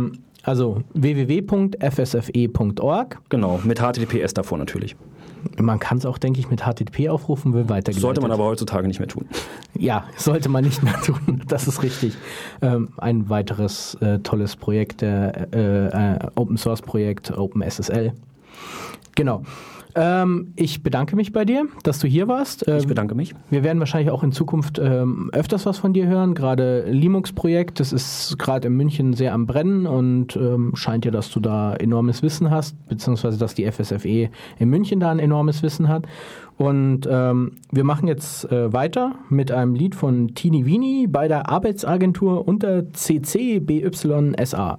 www.fsfe.org. Genau, mit HTTPS davor natürlich. Man kann es auch, denke ich, mit HTTP aufrufen, will weitergeleitet. Sollte man aber heutzutage nicht mehr tun. Ja, sollte man nicht mehr tun. Das ist richtig. Ein weiteres tolles Projekt, Open Source Projekt, OpenSSL. Genau. Ich bedanke mich bei dir, dass du hier warst. Ich bedanke mich. Wir werden wahrscheinlich auch in Zukunft öfters was von dir hören. Gerade Linux-Projekt, das ist gerade in München sehr am Brennen und scheint ja, dass du da enormes Wissen hast, beziehungsweise dass die FSFE in München da ein enormes Wissen hat. Und wir machen jetzt weiter mit einem Lied von Tini Vini bei der Arbeitsagentur unter CCBYSA.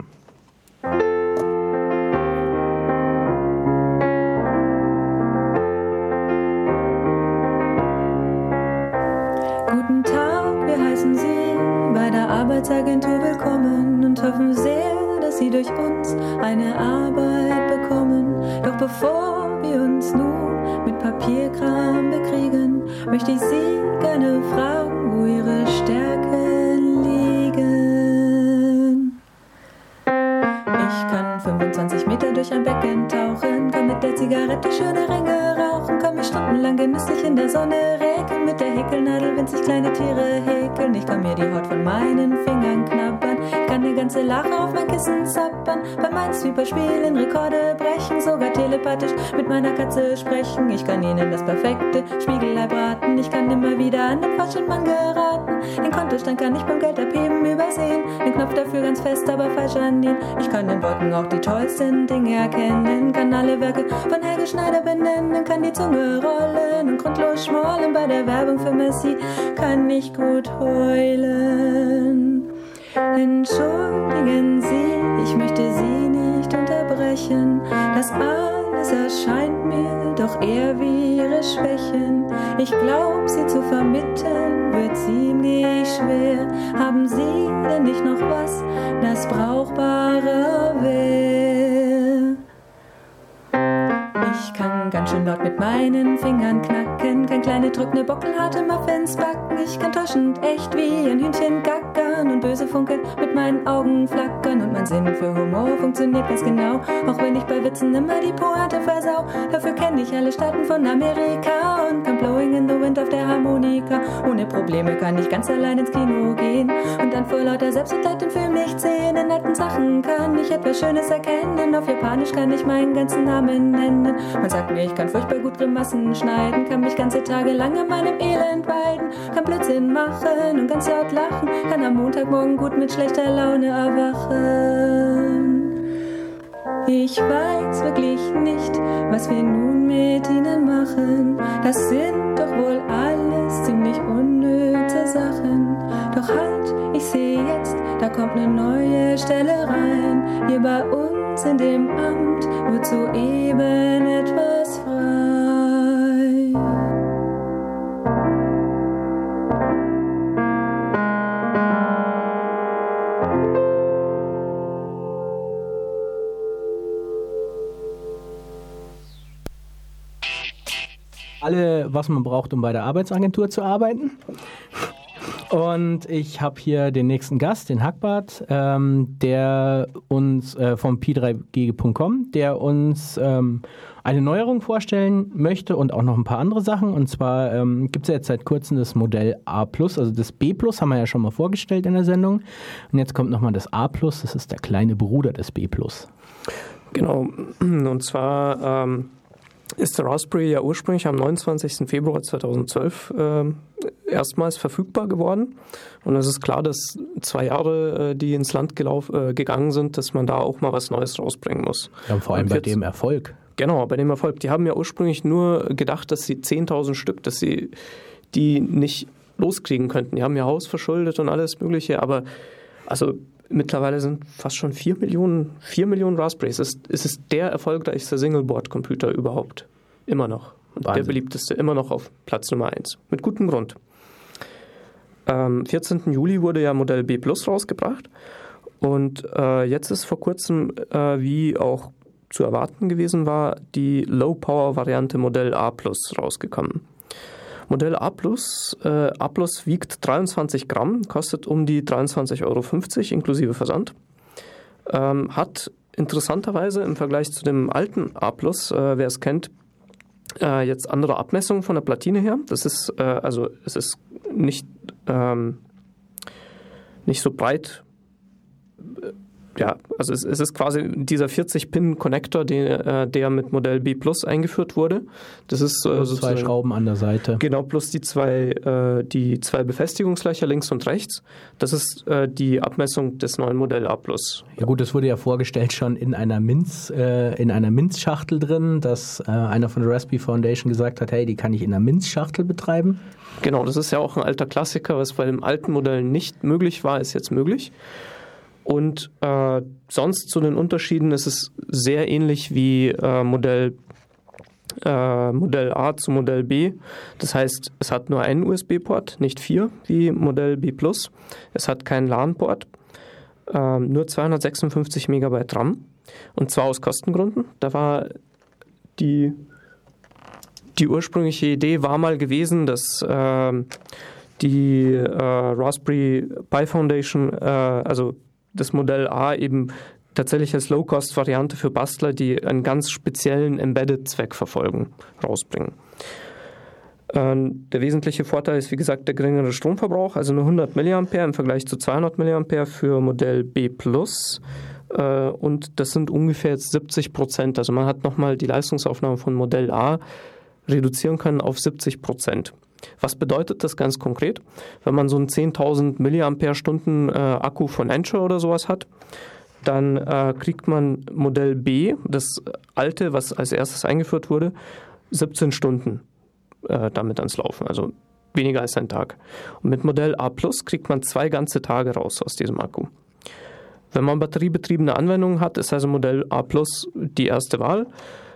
Guten Tag, wir heißen Sie bei der Arbeitsagentur willkommen und hoffen sehr, dass Sie durch uns eine Arbeit bekommen. Doch bevor wir uns nun mit Papierkram bekriegen, möchte ich Sie gerne fragen, wo Ihre Stärken liegen. Ich kann 25 Meter durch ein Becken tauchen, kann mit der Zigarette schöne Ringe rauchen, kann mich stundenlang genüsslich in der Sonne räkeln, mit der Häkelnadel winzig kleine Tiere häkeln. Ich kann mir die Haut von meinen Fingern knabbern, kann eine ganze Lache auf mein Kissen zappern, bei meinen Sweeper-Spielen Rekorde brechen, sogar telepathisch mit meiner Katze sprechen. Ich kann ihnen das perfekte Spiegelei braten, ich kann immer wieder an den falschen Mann geraten. Den Kontostand kann ich beim Geld abheben übersehen, den Knopf dafür ganz fest, aber falsch annähen. Ich kann in Wolken auch die tollsten Dinge erkennen, kann alle Werke von Helge Schneider benennen, kann die Zunge rollen und grundlos schmollen. Bei der Werbung für Messi kann ich gut heulen. Entschuldigen Sie, ich möchte Sie nicht unterbrechen. Das alles erscheint mir doch eher wie Ihre Schwächen. Ich glaub, Sie zu vermitteln wird ziemlich schwer. Haben Sie denn nicht noch was, das brauchbarer wäre? Ich kann ganz schön laut mit meinen Fingern knacken, kann kleine trockene bockelharte Muffins backen. Ich kann täuschend echt wie ein Hühnchen gackern und böse funkeln mit meinen Augen flackern. Und mein Sinn für Humor funktioniert ganz genau, auch wenn ich bei Witzen immer die Pointe versau. Dafür kenne ich alle Staaten von Amerika und kann Blowing in the Wind auf der Harmonika. Ohne Probleme kann ich ganz allein ins Kino gehen und dann vor lauter Selbstmitleid den Film nicht sehen. In alten Sachen kann ich etwas Schönes erkennen, auf Japanisch kann ich meinen ganzen Namen nennen. Man sagt mir, ich kann furchtbar gut Grimassen schneiden, kann mich ganze Tage lang an meinem Elend weiden, kann Blödsinn machen und ganz laut lachen, kann am Montagmorgen gut mit schlechter Laune erwachen. Ich weiß wirklich nicht, was wir nun mit ihnen machen. Das sind doch wohl alles ziemlich unnütze Sachen. Doch halt, ich sehe jetzt, da kommt eine neue Stelle rein. Hier bei uns in dem Amt wird soeben etwas frei. Alle, was man braucht, um bei der Arbeitsagentur zu arbeiten. Und ich habe hier den nächsten Gast, den Hackbart, der uns vom p3g.com, der uns eine Neuerung vorstellen möchte und auch noch ein paar andere Sachen. Und zwar gibt es ja jetzt seit kurzem das Modell A+, also das B+, haben wir ja schon mal vorgestellt in der Sendung. Und jetzt kommt nochmal das A+, das ist der kleine Bruder des B+. Genau, und zwar ist der Raspberry ja ursprünglich am 29. Februar 2012 erstmals verfügbar geworden. Und es ist klar, dass 2 Jahre, die ins Land gegangen sind, dass man da auch mal was Neues rausbringen muss. Ja, vor allem bei dem Erfolg. Genau, bei dem Erfolg. Die haben ja ursprünglich nur gedacht, dass sie 10.000 Stück, dass sie die nicht loskriegen könnten. Die haben ihr Haus verschuldet und alles Mögliche, aber also mittlerweile sind fast schon 4 Millionen Raspberries. Es ist der erfolgreichste Singleboard-Computer überhaupt. Immer noch. Und Wahnsinn. der beliebteste immer noch auf Platz Nummer 1. Mit gutem Grund. Am 14. Juli wurde ja Modell B Plus rausgebracht. Und jetzt ist vor kurzem, wie auch zu erwarten gewesen war, die Low-Power-Variante Modell A Plus rausgekommen. Modell A Plus wiegt 23 Gramm, kostet um die 23,50 Euro inklusive Versand. Hat interessanterweise im Vergleich zu dem alten A Plus, wer es kennt, jetzt andere Abmessungen von der Platine her. Das ist, es ist nicht so breit. Ja, also es ist quasi dieser 40-Pin-Connector, der mit Modell B Plus eingeführt wurde. Das ist zwei Schrauben an der Seite. Genau, plus die zwei Befestigungslöcher links und rechts. Das ist die Abmessung des neuen Modell A Plus. Ja gut, das wurde ja vorgestellt schon in einer Minz-Schachtel drin, dass einer von der Raspberry Foundation gesagt hat, hey, die kann ich in einer Minz-Schachtel betreiben. Genau, das ist ja auch ein alter Klassiker, was bei dem alten Modell nicht möglich war, ist jetzt möglich. Und sonst zu den Unterschieden ist es sehr ähnlich wie Modell A zu Modell B. Das heißt, es hat nur einen USB-Port, nicht 4 wie Modell B Plus. Es hat keinen LAN-Port, nur 256 MB RAM. Und zwar aus Kostengründen. Da war die ursprüngliche Idee war mal gewesen, dass die Raspberry Pi Foundation, also das Modell A eben tatsächlich als Low-Cost-Variante für Bastler, die einen ganz speziellen Embedded-Zweck verfolgen, rausbringen. Der wesentliche Vorteil ist, wie gesagt, der geringere Stromverbrauch, also nur 100 mA im Vergleich zu 200 mA für Modell B+. Und das sind ungefähr jetzt 70%. Also man hat nochmal die Leistungsaufnahme von Modell A reduzieren können auf 70%. Was bedeutet das ganz konkret? Wenn man so einen 10.000 mAh Akku von Anchor oder sowas hat, dann kriegt man Modell B, das alte, was als erstes eingeführt wurde, 17 Stunden damit ans Laufen, also weniger als ein Tag. Und mit Modell A Plus kriegt man 2 ganze Tage raus aus diesem Akku. Wenn man batteriebetriebene Anwendungen hat, ist also Modell A Plus die erste Wahl.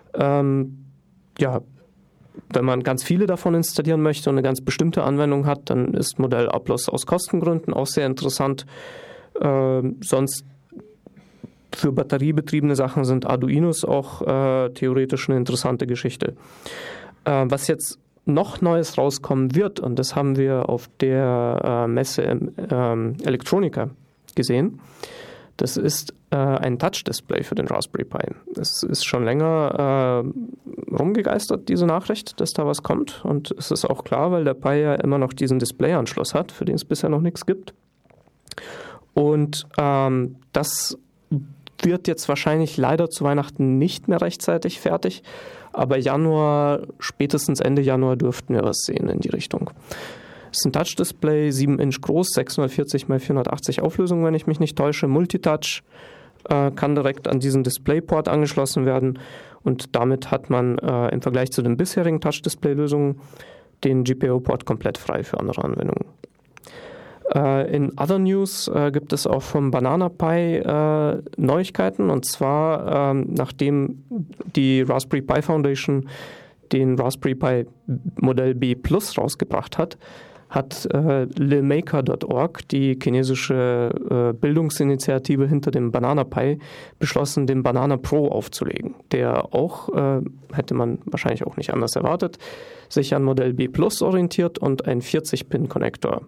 Wenn man ganz viele davon installieren möchte und eine ganz bestimmte Anwendung hat, dann ist Modell A Plus aus Kostengründen auch sehr interessant. Sonst für batteriebetriebene Sachen sind Arduinos auch theoretisch eine interessante Geschichte. Was jetzt noch Neues rauskommen wird, und das haben wir auf der Messe Electronica gesehen, das ist ein Touch-Display für den Raspberry Pi. Es ist schon länger rumgegeistert, diese Nachricht, dass da was kommt. Und es ist auch klar, weil der Pi ja immer noch diesen Display-Anschluss hat, für den es bisher noch nichts gibt. Und das wird jetzt wahrscheinlich leider zu Weihnachten nicht mehr rechtzeitig fertig. Aber spätestens Ende Januar dürften wir was sehen in die Richtung. Es ist ein Touch-Display, 7 Inch groß, 640 x 480 Auflösung, wenn ich mich nicht täusche. Multitouch kann direkt an diesen Displayport angeschlossen werden. Und damit hat man im Vergleich zu den bisherigen Touch-Display-Lösungen den GPIO-Port komplett frei für andere Anwendungen. In Other News gibt es auch vom Banana Pi Neuigkeiten. Und zwar, nachdem die Raspberry Pi Foundation den Raspberry Pi Modell B Plus rausgebracht hat lilmaker.org, die chinesische Bildungsinitiative hinter dem Banana Pi, beschlossen, den Banana Pro aufzulegen, der auch, hätte man wahrscheinlich auch nicht anders erwartet, sich an Modell B Plus orientiert und einen 40-Pin-Connector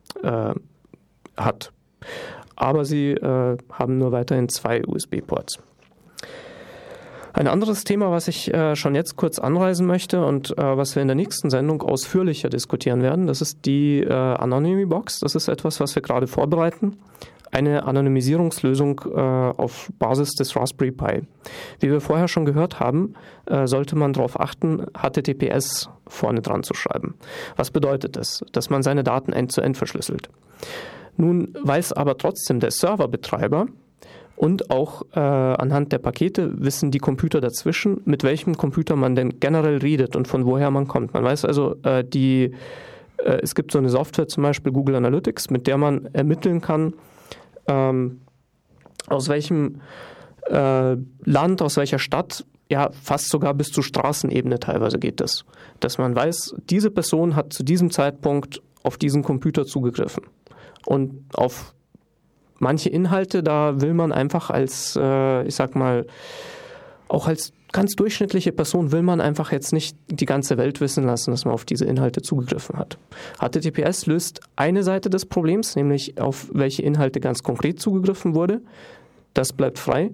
hat. Aber sie haben nur weiterhin 2 USB-Ports. Ein anderes Thema, was ich schon jetzt kurz anreißen möchte und was wir in der nächsten Sendung ausführlicher diskutieren werden, das ist die Anonymy Box. Das ist etwas, was wir gerade vorbereiten. Eine Anonymisierungslösung auf Basis des Raspberry Pi. Wie wir vorher schon gehört haben, sollte man darauf achten, HTTPS vorne dran zu schreiben. Was bedeutet das? Dass man seine Daten end-zu-end verschlüsselt. Nun weiß aber trotzdem der Serverbetreiber, und auch anhand der Pakete wissen die Computer dazwischen, mit welchem Computer man denn generell redet und von woher man kommt. Man weiß also, es gibt so eine Software, zum Beispiel Google Analytics, mit der man ermitteln kann, aus welchem Land, aus welcher Stadt ja, fast sogar bis zur Straßenebene teilweise geht das. Dass man weiß, diese Person hat zu diesem Zeitpunkt auf diesen Computer zugegriffen. Und auf manche Inhalte, da will man einfach als, ich sag mal, auch als ganz durchschnittliche Person will man einfach jetzt nicht die ganze Welt wissen lassen, dass man auf diese Inhalte zugegriffen hat. HTTPS löst eine Seite des Problems, nämlich auf welche Inhalte ganz konkret zugegriffen wurde. Das bleibt frei.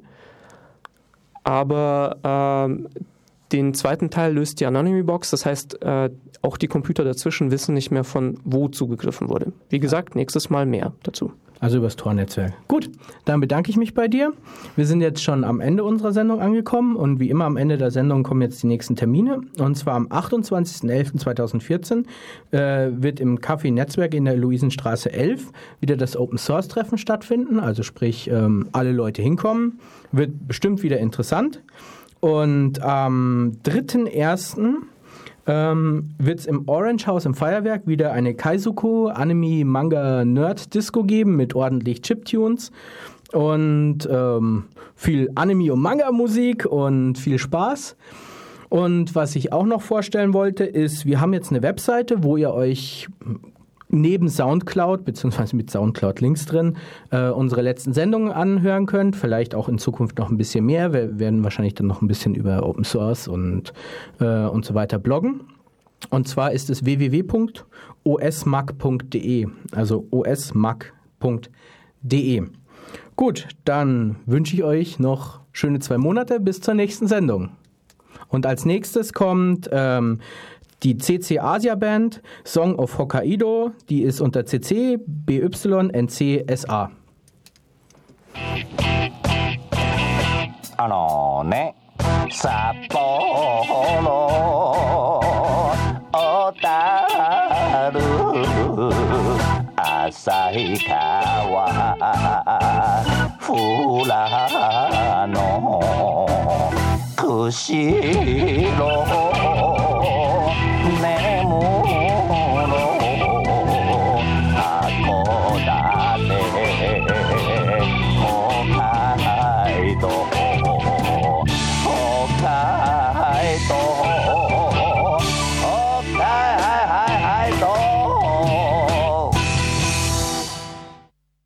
Aber den zweiten Teil löst die Anonymity Box, das heißt, auch die Computer dazwischen wissen nicht mehr, von wo zugegriffen wurde. Wie gesagt, nächstes Mal mehr dazu. Also übers Tor-Netzwerk. Gut, dann bedanke ich mich bei dir. Wir sind jetzt schon am Ende unserer Sendung angekommen und wie immer am Ende der Sendung kommen jetzt die nächsten Termine. Und zwar am 28.11.2014 wird im Café Netzwerk in der Luisenstraße 11 wieder das Open-Source-Treffen stattfinden. Also sprich, alle Leute hinkommen. Wird bestimmt wieder interessant. Und am 3.1. wird es im Orange House im Feuerwerk wieder eine Kaizoku Anime Manga Nerd Disco geben mit ordentlich Chiptunes und viel Anime und Manga Musik und viel Spaß. Und was ich auch noch vorstellen wollte, ist, wir haben jetzt eine Webseite, wo ihr euch neben Soundcloud, beziehungsweise mit Soundcloud-Links drin, unsere letzten Sendungen anhören könnt. Vielleicht auch in Zukunft noch ein bisschen mehr. Wir werden wahrscheinlich dann noch ein bisschen über Open Source und so weiter bloggen. Und zwar ist es www.osmag.de, also osmag.de. Gut, dann wünsche ich euch noch schöne 2 Monate bis zur nächsten Sendung. Und als nächstes kommt die CC Asia Band, Song of Hokkaido, die ist unter CC BY NC SA. 札幌小樽旭川富良野釧路